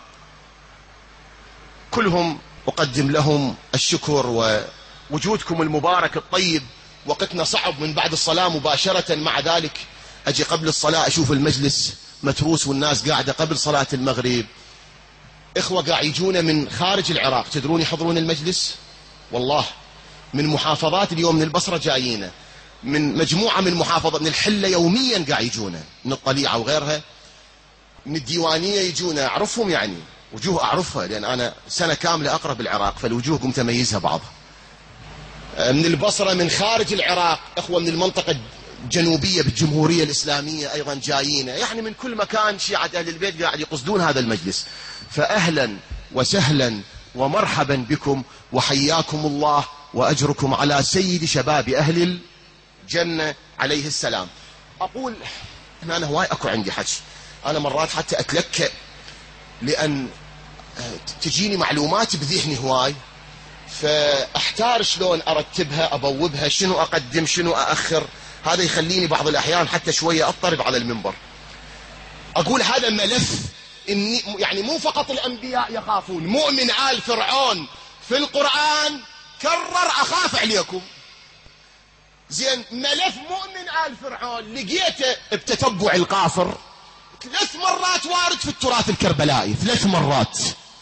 [SPEAKER 2] كلهم أقدم لهم الشكر. ووجودكم المبارك الطيب، وقتنا صعب من بعد الصلاة مباشرة، مع ذلك أجي قبل الصلاة أشوف المجلس متروس والناس قاعدة قبل صلاة المغرب. إخوة قاعد يجونا من خارج العراق، تدرون يحضرون المجلس والله، من محافظات اليوم، من البصرة جايينا، من مجموعة من محافظة، من الحلة يوميا قاعد يجونا، من الطليعة وغيرها، من الديوانية يجونا، أعرفهم يعني وجوه أعرفها لأن أنا سنة كاملة أقرأ بالعراق، فالوجوه قمت أميزها بعضها. من البصرة، من خارج العراق، إخوة من المنطقة الجنوبية بالجمهورية الإسلامية أيضا جايينا، يعني من كل مكان شيعة أهل البيت قاعد يقصدون هذا المجلس. فأهلا وسهلا ومرحبا بكم، وحياكم الله وأجركم على سيد شباب أهل الجنة عليه السلام. أقول أنا هواي أكو عندي حكي، أنا مرات حتى أتلكأ لأن تجيني معلومات بذهني هواي، فأحتار شلون أرتبها، أبوبها، شنو أقدم شنو أأخر. هذا يخليني بعض الأحيان حتى شوية أضطرب على المنبر. أقول هذا ملف إني يعني مو فقط الأنبياء يخافون، مؤمن آل فرعون في القرآن كرر أخاف عليكم. زين، ملف مؤمن آل فرعون لقيته بتتبع القافر 3 مرات وارد في التراث الكربلائي، 3 مرات.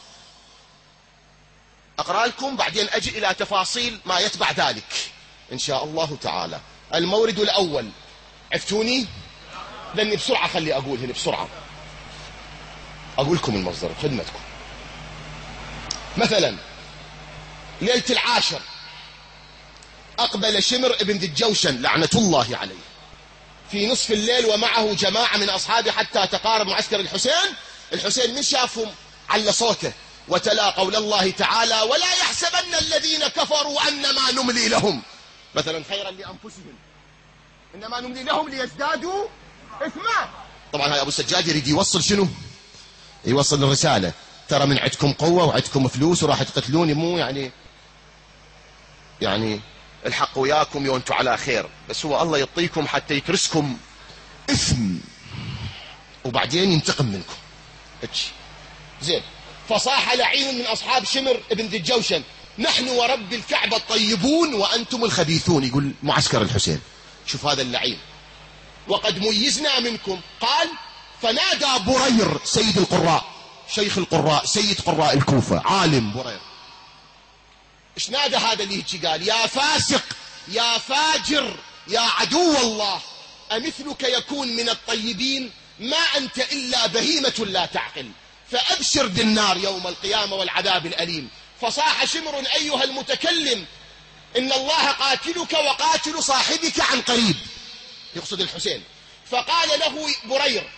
[SPEAKER 2] أقرأ لكم بعدين أجي إلى تفاصيل ما يتبع ذلك إن شاء الله تعالى. المورد الأول، عفتوني لأني بسرعة خلي أقول هنا بسرعة، أقول لكم المصدر خدمتكم. مثلا ليلة 10 أقبل شمر ابن ذي الجوشن لعنة الله عليه في نصف الليل ومعه جماعة من أصحابه حتى تقارب معسكر الحسين. الحسين من شافهم على صوته وتلا قول الله تعالى: ولا يحسبن الذين كفروا أنما نملي لهم مثلا خيرا لأنفسهم إنما نملي لهم ليزدادوا إثما. طبعا هاي أبو السجاد يريد يوصل شنو؟ يوصل الرسالة، ترى من عندكم قوة وعندكم فلوس وراح تقتلوني، مو يعني الحق وياكم وانتم على خير، بس هو الله يعطيكم حتى يترسكم إثم وبعدين ينتقم منكم. زين، فصاح لعين من أصحاب شمر ابن ذي الجوشن: نحن ورب الكعبة الطيبون وأنتم الخبيثون. يقول معسكر الحسين، شوف هذا اللعين، وقد ميزنا منكم. قال: فنادى برير سيد القراء، شيخ القراء، سيد قراء الكوفة، عالم برير. ايش نادى هذا اللي هيك؟ قال: يا فاسق، يا فاجر، يا عدو الله، أمثلك يكون من الطيبين؟ ما أنت إلا بهيمة لا تعقل، فأبشر بالنار يوم القيامة والعذاب الأليم. فصاح شمر: أيها المتكلم، إن الله قاتلك وقاتل صاحبك عن قريب، يقصد الحسين. فقال له برير: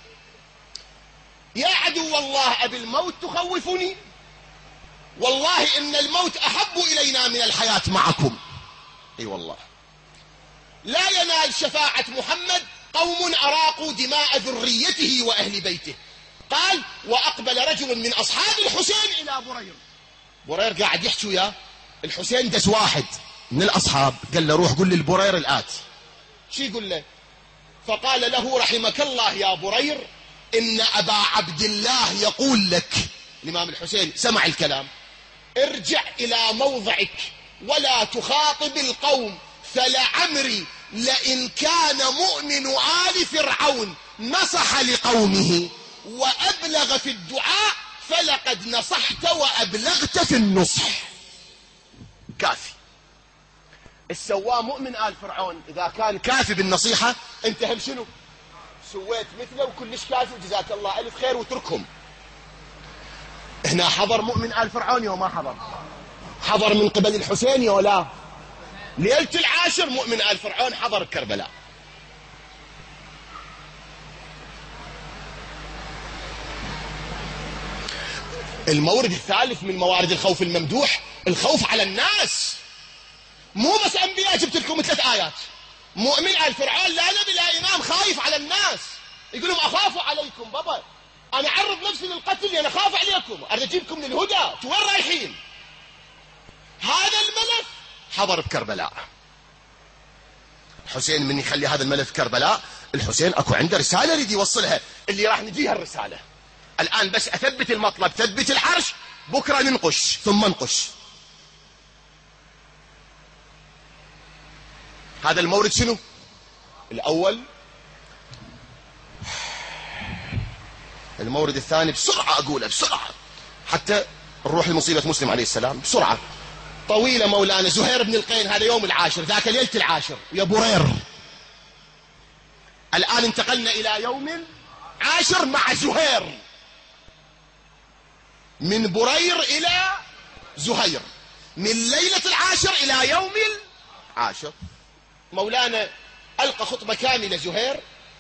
[SPEAKER 2] يا عدو الله، أبي الموت تخوفني؟ والله إن الموت أحب إلينا من الحياة معكم. أي والله، لا ينال شفاعة محمد قوم أراقوا دماء ذريته وأهل بيته. قال: وأقبل رجل من أصحاب الحسين إلى برير. برير قاعد يحكي وياه الحسين، دس واحد من الأصحاب قال له: روح قل للبرير الآتي. شو يقول له؟ فقال له: رحمك الله يا برير، إن أبا عبد الله يقول لك، الإمام الحسين سمع الكلام: ارجع إلى موضعك ولا تخاطب القوم، فلعمري لئن كان مؤمن آل فرعون نصح لقومه وأبلغ في الدعاء فلقد نصحت وأبلغت في النصح. كافي. السواء مؤمن آل فرعون إذا كان كافي بالنصيحة، انت هم شنو سويت مثله وكلش كافي وجزاك الله ألف خير وتركهم. هنا حضر مؤمن آل فرعون يوم ما حضر؟ حضر من قبل الحسين يا لا؟ ليلة العاشر مؤمن آل فرعون حضر كربلاء. المورد الثالث من موارد الخوف الممدوح الخوف على الناس. مو بس أنبياء، جبت لكم 3 آيات. مؤمن آل فرعون لا نبي لا إمام خايف على الناس، يقول لهم أخاف عليكم بابا، أنا أعرض نفسي للقتل، أنا أخاف عليكم، أريد أجيبكم للهدى، وين رايحين؟ هذا الملف حضر بكربلاء. الحسين من يخلي هذا الملف كربلاء، الحسين أكو عنده رسالة يريد يوصلها، اللي راح نجيها الرسالة. الآن بس أثبت المطلب، ثبت العرش، بكرة ننقش ثم ننقش. هذا المورد شنو؟ الأول. المورد الثاني بسرعة أقوله بسرعة حتى نروح لمصيبة مسلم عليه السلام بسرعة طويلة. مولانا زهير بن القين هذا يوم العاشر، ذاك ليلة العاشر يا برير. الآن انتقلنا إلى يوم العاشر مع زهير، من برير إلى زهير، من ليلة العاشر إلى يوم العاشر. مولانا ألقى خطبة كاملة زهير،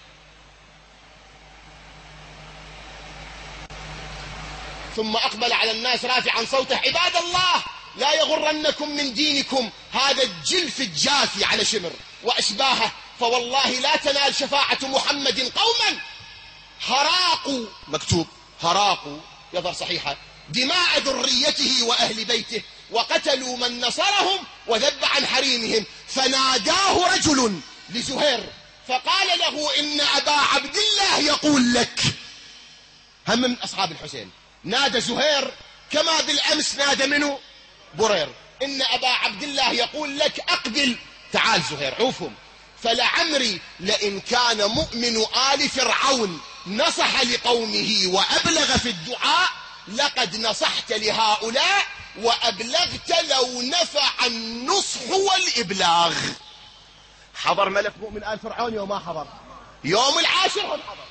[SPEAKER 2] ثم أقبل على الناس رافعا صوته: عباد الله لا يغرنكم من دينكم هذا الجلف الجافي على شمر وأشباهه، فوالله لا تنال شفاعة محمد قوما هراقوا، مكتوب هراقوا يظهر صحيحة، دماء ذريته وأهل بيته وقتلوا من نصرهم وذب عن حريمهم. فناداه رجل لزهير فقال له: إن أبا عبد الله يقول لك. هم من أصحاب الحسين نادى زهير كما بالأمس نادى منه برير: إن أبا عبد الله يقول لك أقبل. تعال زهير عوفهم. فلعمري لئن كان مؤمن آل فرعون نصح لقومه وأبلغ في الدعاء لقد نصحت لهؤلاء وأبلغت لو نفع النصح والإبلاغ. حضر ملك مؤمن آل فرعون يوم ما حضر؟ يوم العاشر هم حضر،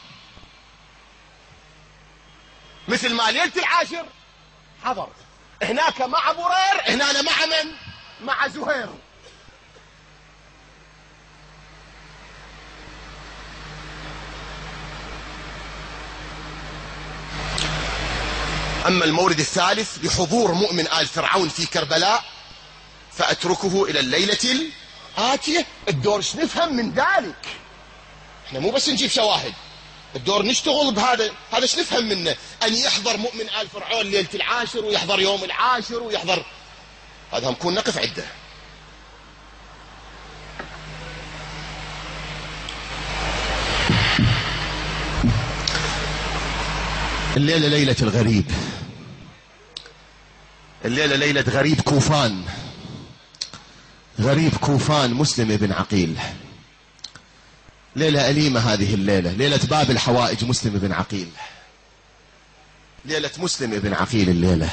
[SPEAKER 2] مثل ما ليلة العاشر حضر. هناك مع برير، هنا مع من؟ مع زهير. أما المورد الثالث بحضور مؤمن آل فرعون في كربلاء فأتركه إلى الليلة الآتية. الدور ايش نفهم من ذلك؟ احنا مو بس نجيب شواهد، الدور نشتغل بهذا. هذا ايش نفهم منه؟ أن يحضر مؤمن آل فرعون ليلة العاشر ويحضر يوم العاشر ويحضر، هذا هم نكون نقف عدة. الليلة ليلة الغريب، الليلة ليلة غريب كوفان، غريب كوفان مسلم بن عقيل. ليلة أليمة هذه الليلة، ليلة باب الحوائج مسلم بن عقيل، ليلة مسلم بن عقيل. الليلة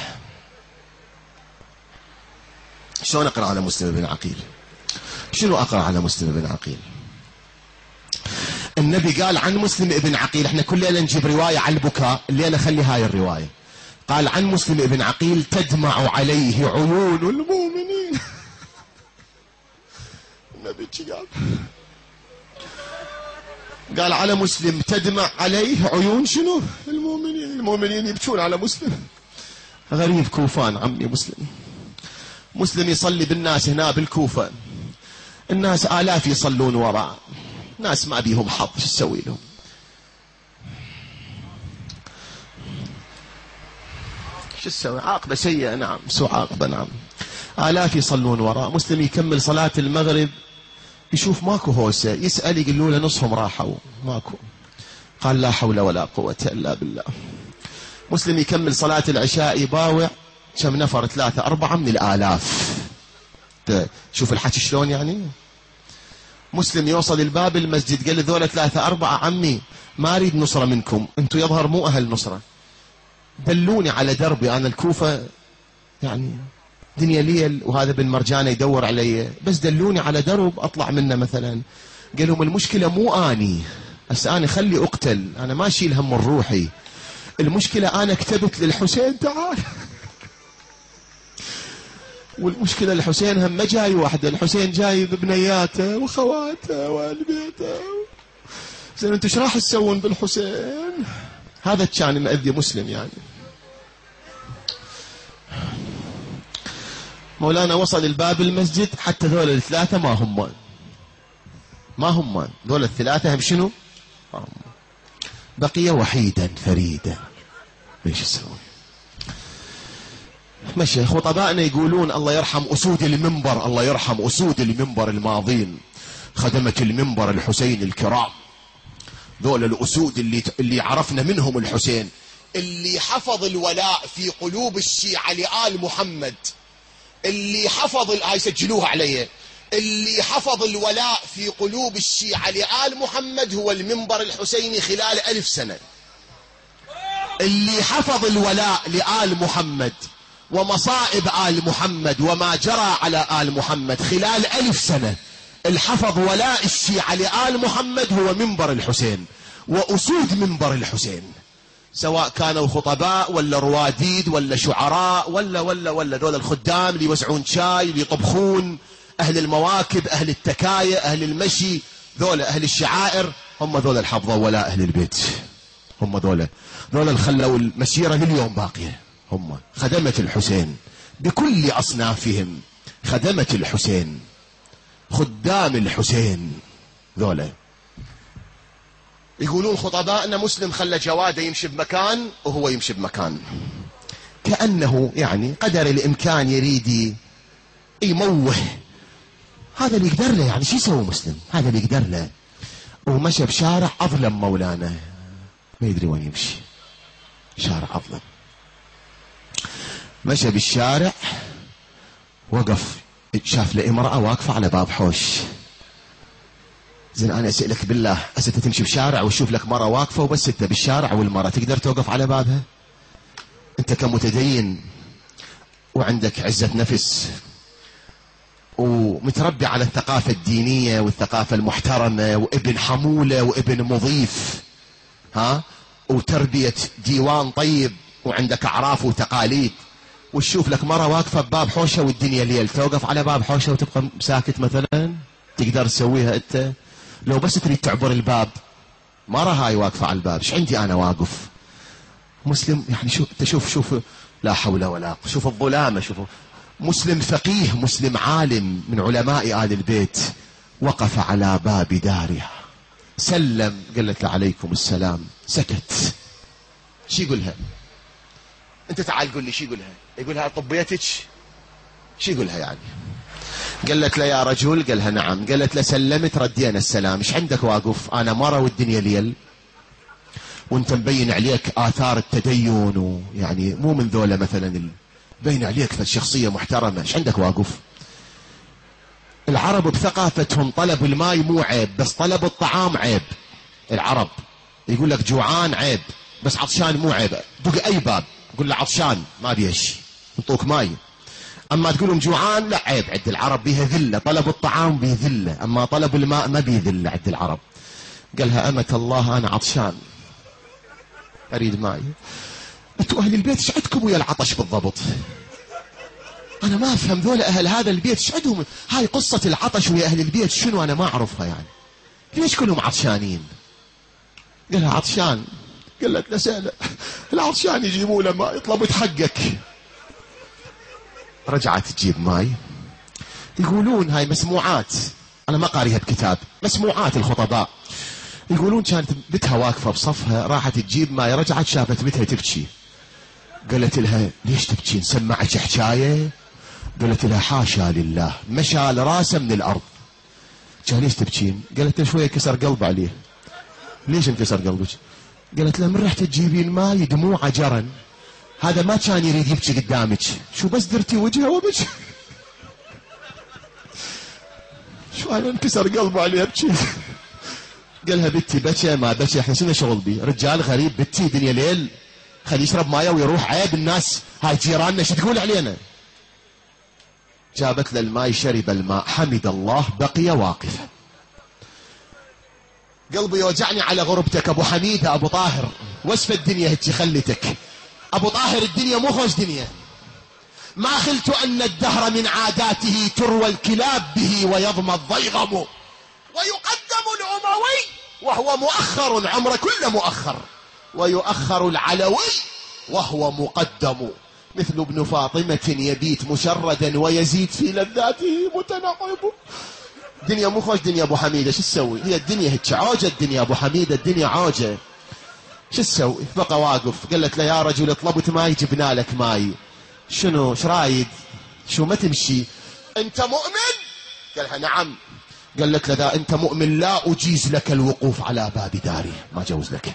[SPEAKER 2] شلون أقرأ على مسلم بن عقيل؟ شنو أقرأ على مسلم بن عقيل؟ النبي قال عن مسلم بن عقيل، احنا كل ليلة نجيب رواية على البكاء، الليلة خلي هاي الرواية. قال عن مسلم بن عقيل: تدمع عليه عيون المؤمنين. النبي قال على مسلم: تدمع عليه عيون شنو؟ المؤمنين. المؤمنين يبكون على مسلم. غريب كوفان عمي مسلم. مسلم يصلي بالناس هنا بالكوفة، الناس آلاف يصلون وراء، ناس ما بيهم حظ، شو تسوي لهم؟ شو تسوي؟ عاقبة سيئة. نعم سوء عاقبة. نعم آلاف يصلون وراء. مسلم يكمل صلاة المغرب يشوف ماكو هوسة، يسأل يقولوا له نصهم راحوا ماكو. قال لا حول ولا قوة إلا بالله. مسلم يكمل صلاة العشاء يباوع كم نفر؟ 3 4 من الآلاف. شوف الحكي شلون يعني. مسلم يوصل الباب المسجد قال ذولا 3 4 عمي ما أريد نصرة منكم، أنتم يظهر مو أهل نصرة، دلوني على دربي، أنا الكوفة يعني دنيا ليل وهذا بن مرجانة يدور علي، بس دلوني على درب أطلع منه مثلا. قال لهم المشكلة مو أني، بس أنا خلي أقتل، أنا ما أشيل هم روحي، المشكلة أنا كتبت للحسين تعال. والمشكلة الحسين هم ما جاي وحده، الحسين جاي ببنياته وخواته وأهل بيته. زين انتوا ايش راح تسوون بالحسين؟ هذا كان مأذي مسلم يعني. مولانا وصل الباب المسجد، حتى ذول ال3 ما هم ذول ال3 هم شنو؟ بقي وحيدا فريدا. ايش يسوي؟ مشي. خطبائنا يقولون الله يرحم أسود المنبر، الله يرحم أسود المنبر الماضين، خدمة المنبر الحسين الكرام، ذول الأسود اللي عرفنا منهم الحسين، اللي حفظ الولاء في قلوب الشيعة لآل محمد، اللي حفظ يسجلوها عليه، اللي حفظ الولاء في قلوب الشيعة لآل محمد هو المنبر الحسيني خلال 1000 سنة. اللي حفظ الولاء لآل محمد ومصائب آل محمد وما جرى على آل محمد خلال 1000 سنة، الحفظ ولاء الشيعة لآل محمد هو منبر الحسين وأسود منبر الحسين، سواء كانوا خطباء ولا رواديد ولا شعراء ولا دول الخدام اللي يوزعون شاي، اللي يطبخون، أهل المواكب، أهل التكاية، أهل المشي، ذول أهل الشعائر، هم ذول الحفظوا ولاء أهل البيت، هم ذول اللي خلوا المسيرة لليوم باقية، هم خدمة الحسين بكل أصنافهم، خدمة الحسين، خدام الحسين ذولا. يقولون خطبائنا مسلم خلى جواده يمشي بمكان وهو يمشي بمكان، كأنه يعني قدر الإمكان يريد يموه، هذا اللي يقدر له، يعني شو يسوي مسلم؟ هذا اللي يقدر له. ومشى بشارع أظلم مولانا، ما يدري وين يمشي، شارع أظلم، مشى بالشارع، وقف، شاف له امرأة واقفة على باب حوش. زين أنا أسألك بالله، أنت تمشي بشارع وتشوف لك مرة واقفة وبس أنت بالشارع والمرة تقدر توقف على بابها؟ أنت كمتدين وعندك عزة نفس ومتربي على الثقافة الدينية والثقافة المحترمة وابن حمولة وابن مضيف، وتربية ديوان طيب وعندك أعراف وتقاليد، وتشوف لك مرة واقفة بباب حوشة والدنيا ليل، توقف على باب حوشة وتبقى ساكت مثلا؟ تقدر تسويها أنت؟ لو بس تريد تعبر الباب، مرة هاي واقفة على الباب، ايش عندي أنا واقف؟ مسلم يعني شوف لا حول ولا قوة، شوف الظلامة، شوف مسلم فقيه، مسلم عالم من علماء آل البيت، وقف على باب دارها، سلم، قالت له عليكم السلام، سكت. شي يقولها؟ انت تعال قل لي شي يقولها؟ يقولها طبيتك؟ شي يقولها يعني؟ قالت له يا رجل، قالها نعم، قالت له سلمت ردينا السلام، ايش عندك واقف؟ انا مرة والدنيا ليل وانت مبين عليك آثار التدين، ويعني مو من ذولا مثلا بين عليك فالشخصية محترمة، ايش عندك واقف؟ العرب بثقافتهم طلب الماء مو عيب، بس طلب الطعام عيب. العرب يقول لك جوعان عيب، بس عطشان مو عيب. دق اي باب قول له عطشان ما بيها شيء، ينطوك ماي. اما تقولهم جوعان لا عيب، عند العرب بيها ذله، طلب الطعام بيه ذله، اما طلب الماء ما بيه ذله عند العرب. قالها أمة الله انا عطشان اريد ماي. انتوا اهل البيت ايش عندكم ويا العطش بالضبط؟ انا ما افهم ذولا اهل هذا البيت ايش عندهم؟ هاي قصة العطش ويا اهل البيت شنو؟ انا ما اعرفها يعني، ليش كلهم عطشانين؟ قالها عطشان. قالت له سهلة، العطشان يجيبوا له ماء، يطلب تحقك. رجعت تجيب ماي. يقولون هاي مسموعات، انا ما قاريها بكتاب، مسموعات الخطباء، يقولون كانت بنتها واقفة بصفها، راحت تجيب ماي، رجعت شافت بنتها تبكي. قالت لها ليش تبكين؟ سمعك حكاية؟ قالت لها حاشا لله، مشى راسه من الارض. قال ليش تبكين؟ قالت له شوية كسر قلب عليه. ليش انكسر قلبك؟ قالت له من رحت تجيبين ماي دموعه جرن، هذا ما كان يريد يبكي قدامك، شو بس درتي وجهه وبكي. شو أنا انكسر قلبه عليها بكي. قالها بنتي بكى ما بكى احنا شنو شغل بي؟ رجال غريب بنتي دنيا ليل، خلي يشرب مايه ويروح، عيب الناس هاي جيراننا شو تقول علينا. جابت له الماء، شرب الماء، حمد الله، بقي واقفا. قلبي يوجعني على غربتك ابو حميده ابو طاهر، وصف الدنيا هيك خلتك ابو طاهر، الدنيا مو خوش دنيا. ما خلت ان الدهر من عاداته تروى الكلاب به ويضمى الضيغم، ويقدم الاموي وهو مؤخر، عمره كله مؤخر، ويؤخر العلوي وهو مقدم، مثل ابن فاطمة يبيت مشردا ويزيد في لذاته متنعم. الدنيا مو خوش دنيا ابو حميدة، شو تسوي؟ هي الدنيا هيك عوجة، الدنيا ابو حميدة الدنيا عوجة، شو تسوي؟ بقى واقف. قالت له يا رجل طلبت ماي جبنا لك ماي، شنو شرايد؟ شو ما تمشي؟ انت مؤمن؟ قالها نعم. قالت له اذا انت مؤمن لا اجيز لك الوقوف على باب داري، ما جوز لك.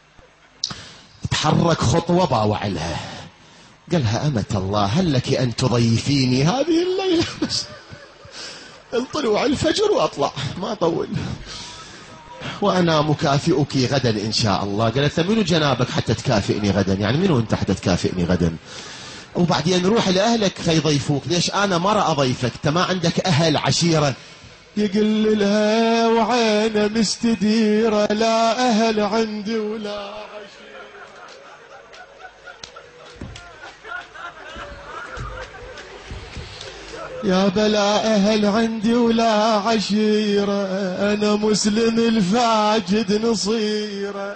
[SPEAKER 2] تحرك خطوة باوع لها، قالها أمة الله هل لك أن تضيفيني هذه الليلة بس الطلوع الفجر وأطلع ما أطول، وأنا مكافئك غدا إن شاء الله. قالت له منو جنابك حتى تكافئني غدا؟ يعني منو أنت حتى تكافئني غدا؟ وبعدين نروح لأهلك خيضيفوك. ليش أنا مرة أضيفك؟ أنت ما عندك أهل عشيرة؟ يقل لها وعينه مستديرة، لا أهل عندي ولا عشيرة. يا بلا أهل عندي ولا عشيرة، أنا مسلم الفاجد نصيرة،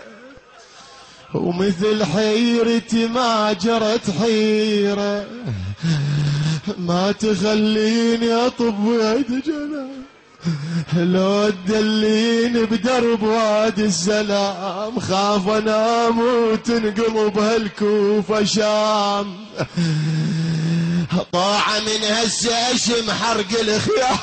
[SPEAKER 2] ومثل حيرتي ما جرت حيرة، ما تخليني أطب ويد جنان، لو تدليني بدرب وادي السلام، خاف انام وتنقلب هالكوفة شام، طاعة من هالسيشم حرق الخيام،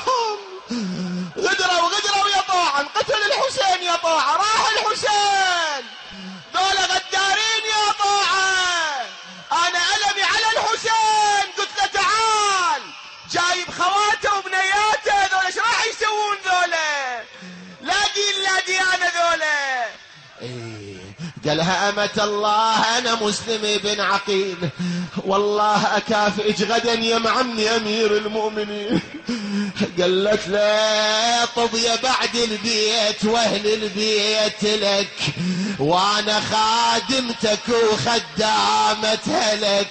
[SPEAKER 2] غدروا يا طاعة، قتل الحسين يا طاعة، راح الحسين، دول غدارين يا طاعة، انا ألمي على الحسين، قلت له تعال، جايب خواته وبنياته، ذولا ايش راح يسوون ذولا؟ لا دين لا ديانة ذولا. قالها أمة الله أنا مسلم بن عقيل، والله أكافئك غدا يا معمي أمير المؤمنين. قالت لا طب يا بعد البيت وأهل البيت لك، وأنا خادمتك وخدامتها لك،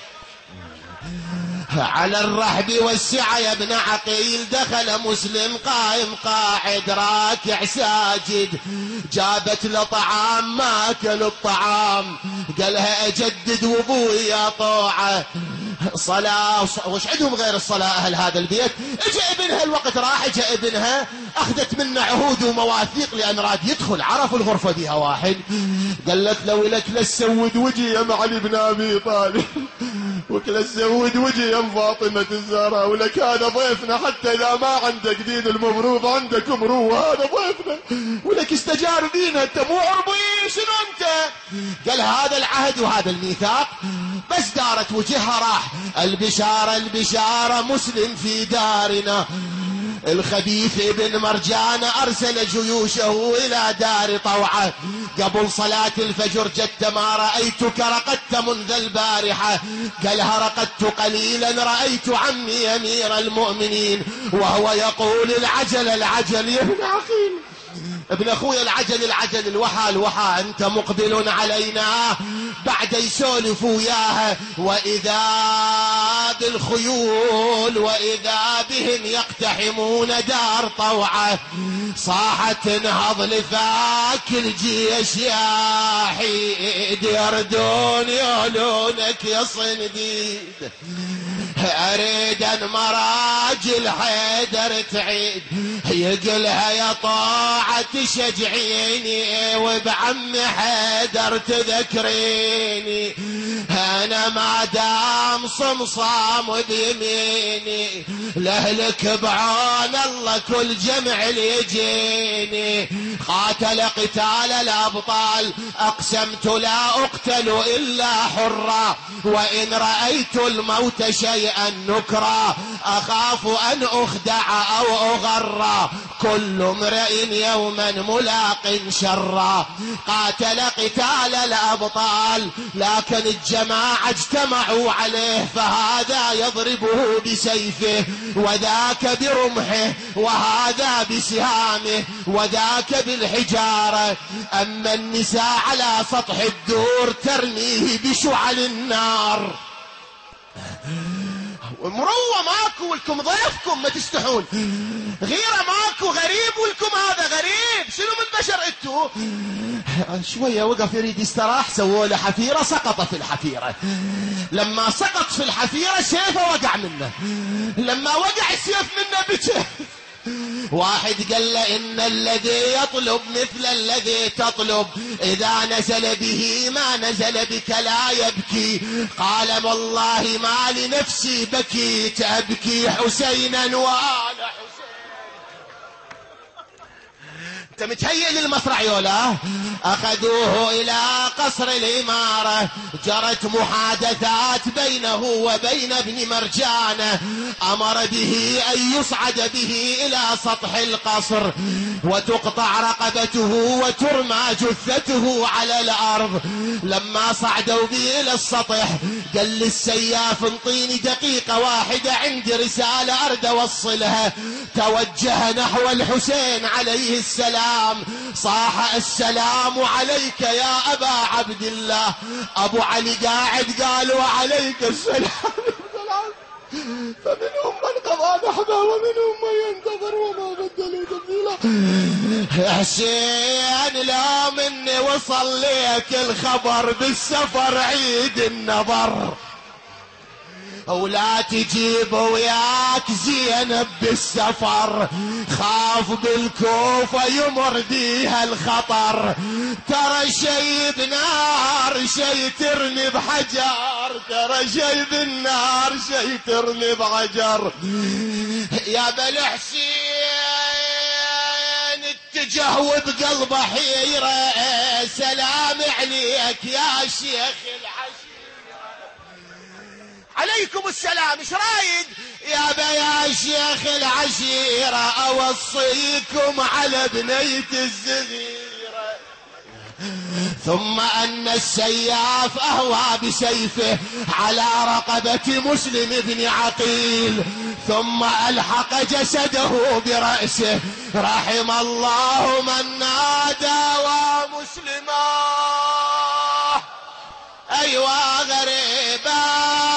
[SPEAKER 2] على الرحب والسعة يا ابن عقيل، دخل مسلم قائم قاعد راكع ساجد، جابت له طعام ما أكل الطعام، قالها أجدد وضوء يا طاعة، صلاة وش عندهم غير الصلاة أهل هذا البيت؟ اجا ابنها الوقت راح، اجا ابنها أخذت منه عهود ومواثيق لأن راد يدخل، عرف الغرفة بها واحد. قالت له ولك لا تسود وجهي يا معلي بن أبي طالب، وكلا تسود وجهي يا فاطمة الزهراء، ولك هذا ضيفنا، حتى إذا ما عندك دين المفروض عندك مروة، هذا ضيفنا، ولك استجار دينه، أنت مو عربي شنو أنت؟ قال هذا العهد وهذا الميثاق، بس دارت وجهها راح. البشارة مسلم في دارنا، الخبيث ابن مرجان أرسل جيوشه إلى دار طوعة، قبل صلاة الفجر جدت ما رأيتك رقدت منذ البارحة، قالها رقدت قليلا رأيت عمي أمير المؤمنين وهو يقول العجل يا ابن عقيل، ابن أخوي العجل الوحى أنت مقبل علينا، بعد يسولف وياها، وإذا بالخيول وإذا بهم يقتحمون دار طوعة، صاحت انهض لفاك الجيش يا حيد، يردون يولونك يا صنديد، أريد أن مراجل حيدر تعيد، يقلها يا طاعة تشجعيني، وبعم حيدر تذكريني، أنا ما دام صمصام بيميني لهلك بعون الله كل جمع يجيني. قاتل قتال الأبطال أقسمت لا أقتل إلا حرا، وإن رأيت الموت شيئا نكرا أخاف أن أخدع أو أغرى، كل امرئ يوما ملاق شرا. قاتل قتال الأبطال لكن الجماعة اجتمعوا عليه، فهذا يضربه بسيفه وذاك برمحه وهذا بسهامه وذاك بالحجارة. أما النساء على سطح الدور ترميه بشعل النار. مروة ماكو ولكم ضيفكم ما تستحون، غيرة ماكو غريب ولكم هذا غريب، شنو من بشر انتو؟ شوية وقف يريد يستراح، سووا له حفيرة سقط في الحفيرة. لما سقط في الحفيرة سيفه وقع منه، لما وقع السيف منه بكى. واحد قال له إن الذي يطلب مثل الذي تطلب إذا نزل به ما نزل بك لا يبكي. قال والله ما لنفسي بكيت أبكي حسينا وآل حسين. انت متهيئ للمصرع يولا؟ اخذوه الى قصر الامارة، جرت محادثات بينه وبين ابن مرجانة، امر به ان يصعد به الى سطح القصر وتقطع رقبته وترمى جثته على الارض. لما صعدوا به الى السطح قال للسياف انطيني دقيقة واحدة عندي رسالة ارد اوصلها. توجه نحو الحسين عليه السلام، صاح السلام عليك يا أبا عبد الله. أبو علي قاعد قال وعليك السلام. فمنهم من قضى نحبه ومنهم من ينتظر وما بدلوا تبديلا. حسين لا مني وصل ليك الخبر بالسفر عيد النظر، ولا تجيب وياك زينب بالسفر، خاف بالكوفة يمر بيها الخطر. ترى شي بنار شي ترمي بحجر، ترى شي بالنار شي ترمي بحجر. يا بالحسين اتجه وبقلبه حيرة، سلام عليك يا شيخ الحشيرة. عليكم السلام، ايش رايد يا شيخ العشيرة؟ اوصيكم على بنية الزغيرة. ثم ان السياف اهوى بسيفه على رقبة مسلم بن عقيل، ثم الحق جسده برأسه. رحم الله من نادى ومسلما ايوا غريبا.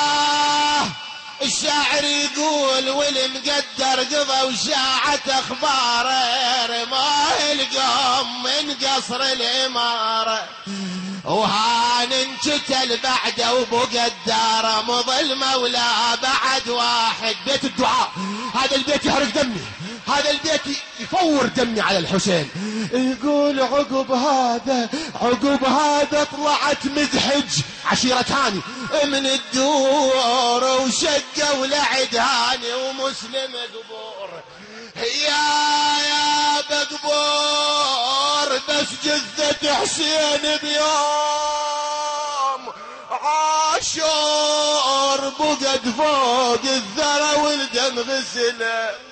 [SPEAKER 2] الشاعر يقول والمقدر قضى وشاعت اخباره، رماه القوم من قصر الاماره، وهان انقتل بعده وبقى الدار مضى المولى بعد واحد. بيت الدعاء، هذا البيت يحرق دمي، هذا البيت يفور دمي على الحسين. يقول عقب هذا طلعت مدحج عشيرة هاني من الدور وشقة ولعداني ومسلم قبور. يا بقبور بس جثة حسين بيوم عاشور بقد فوق الذرى والدم غسله.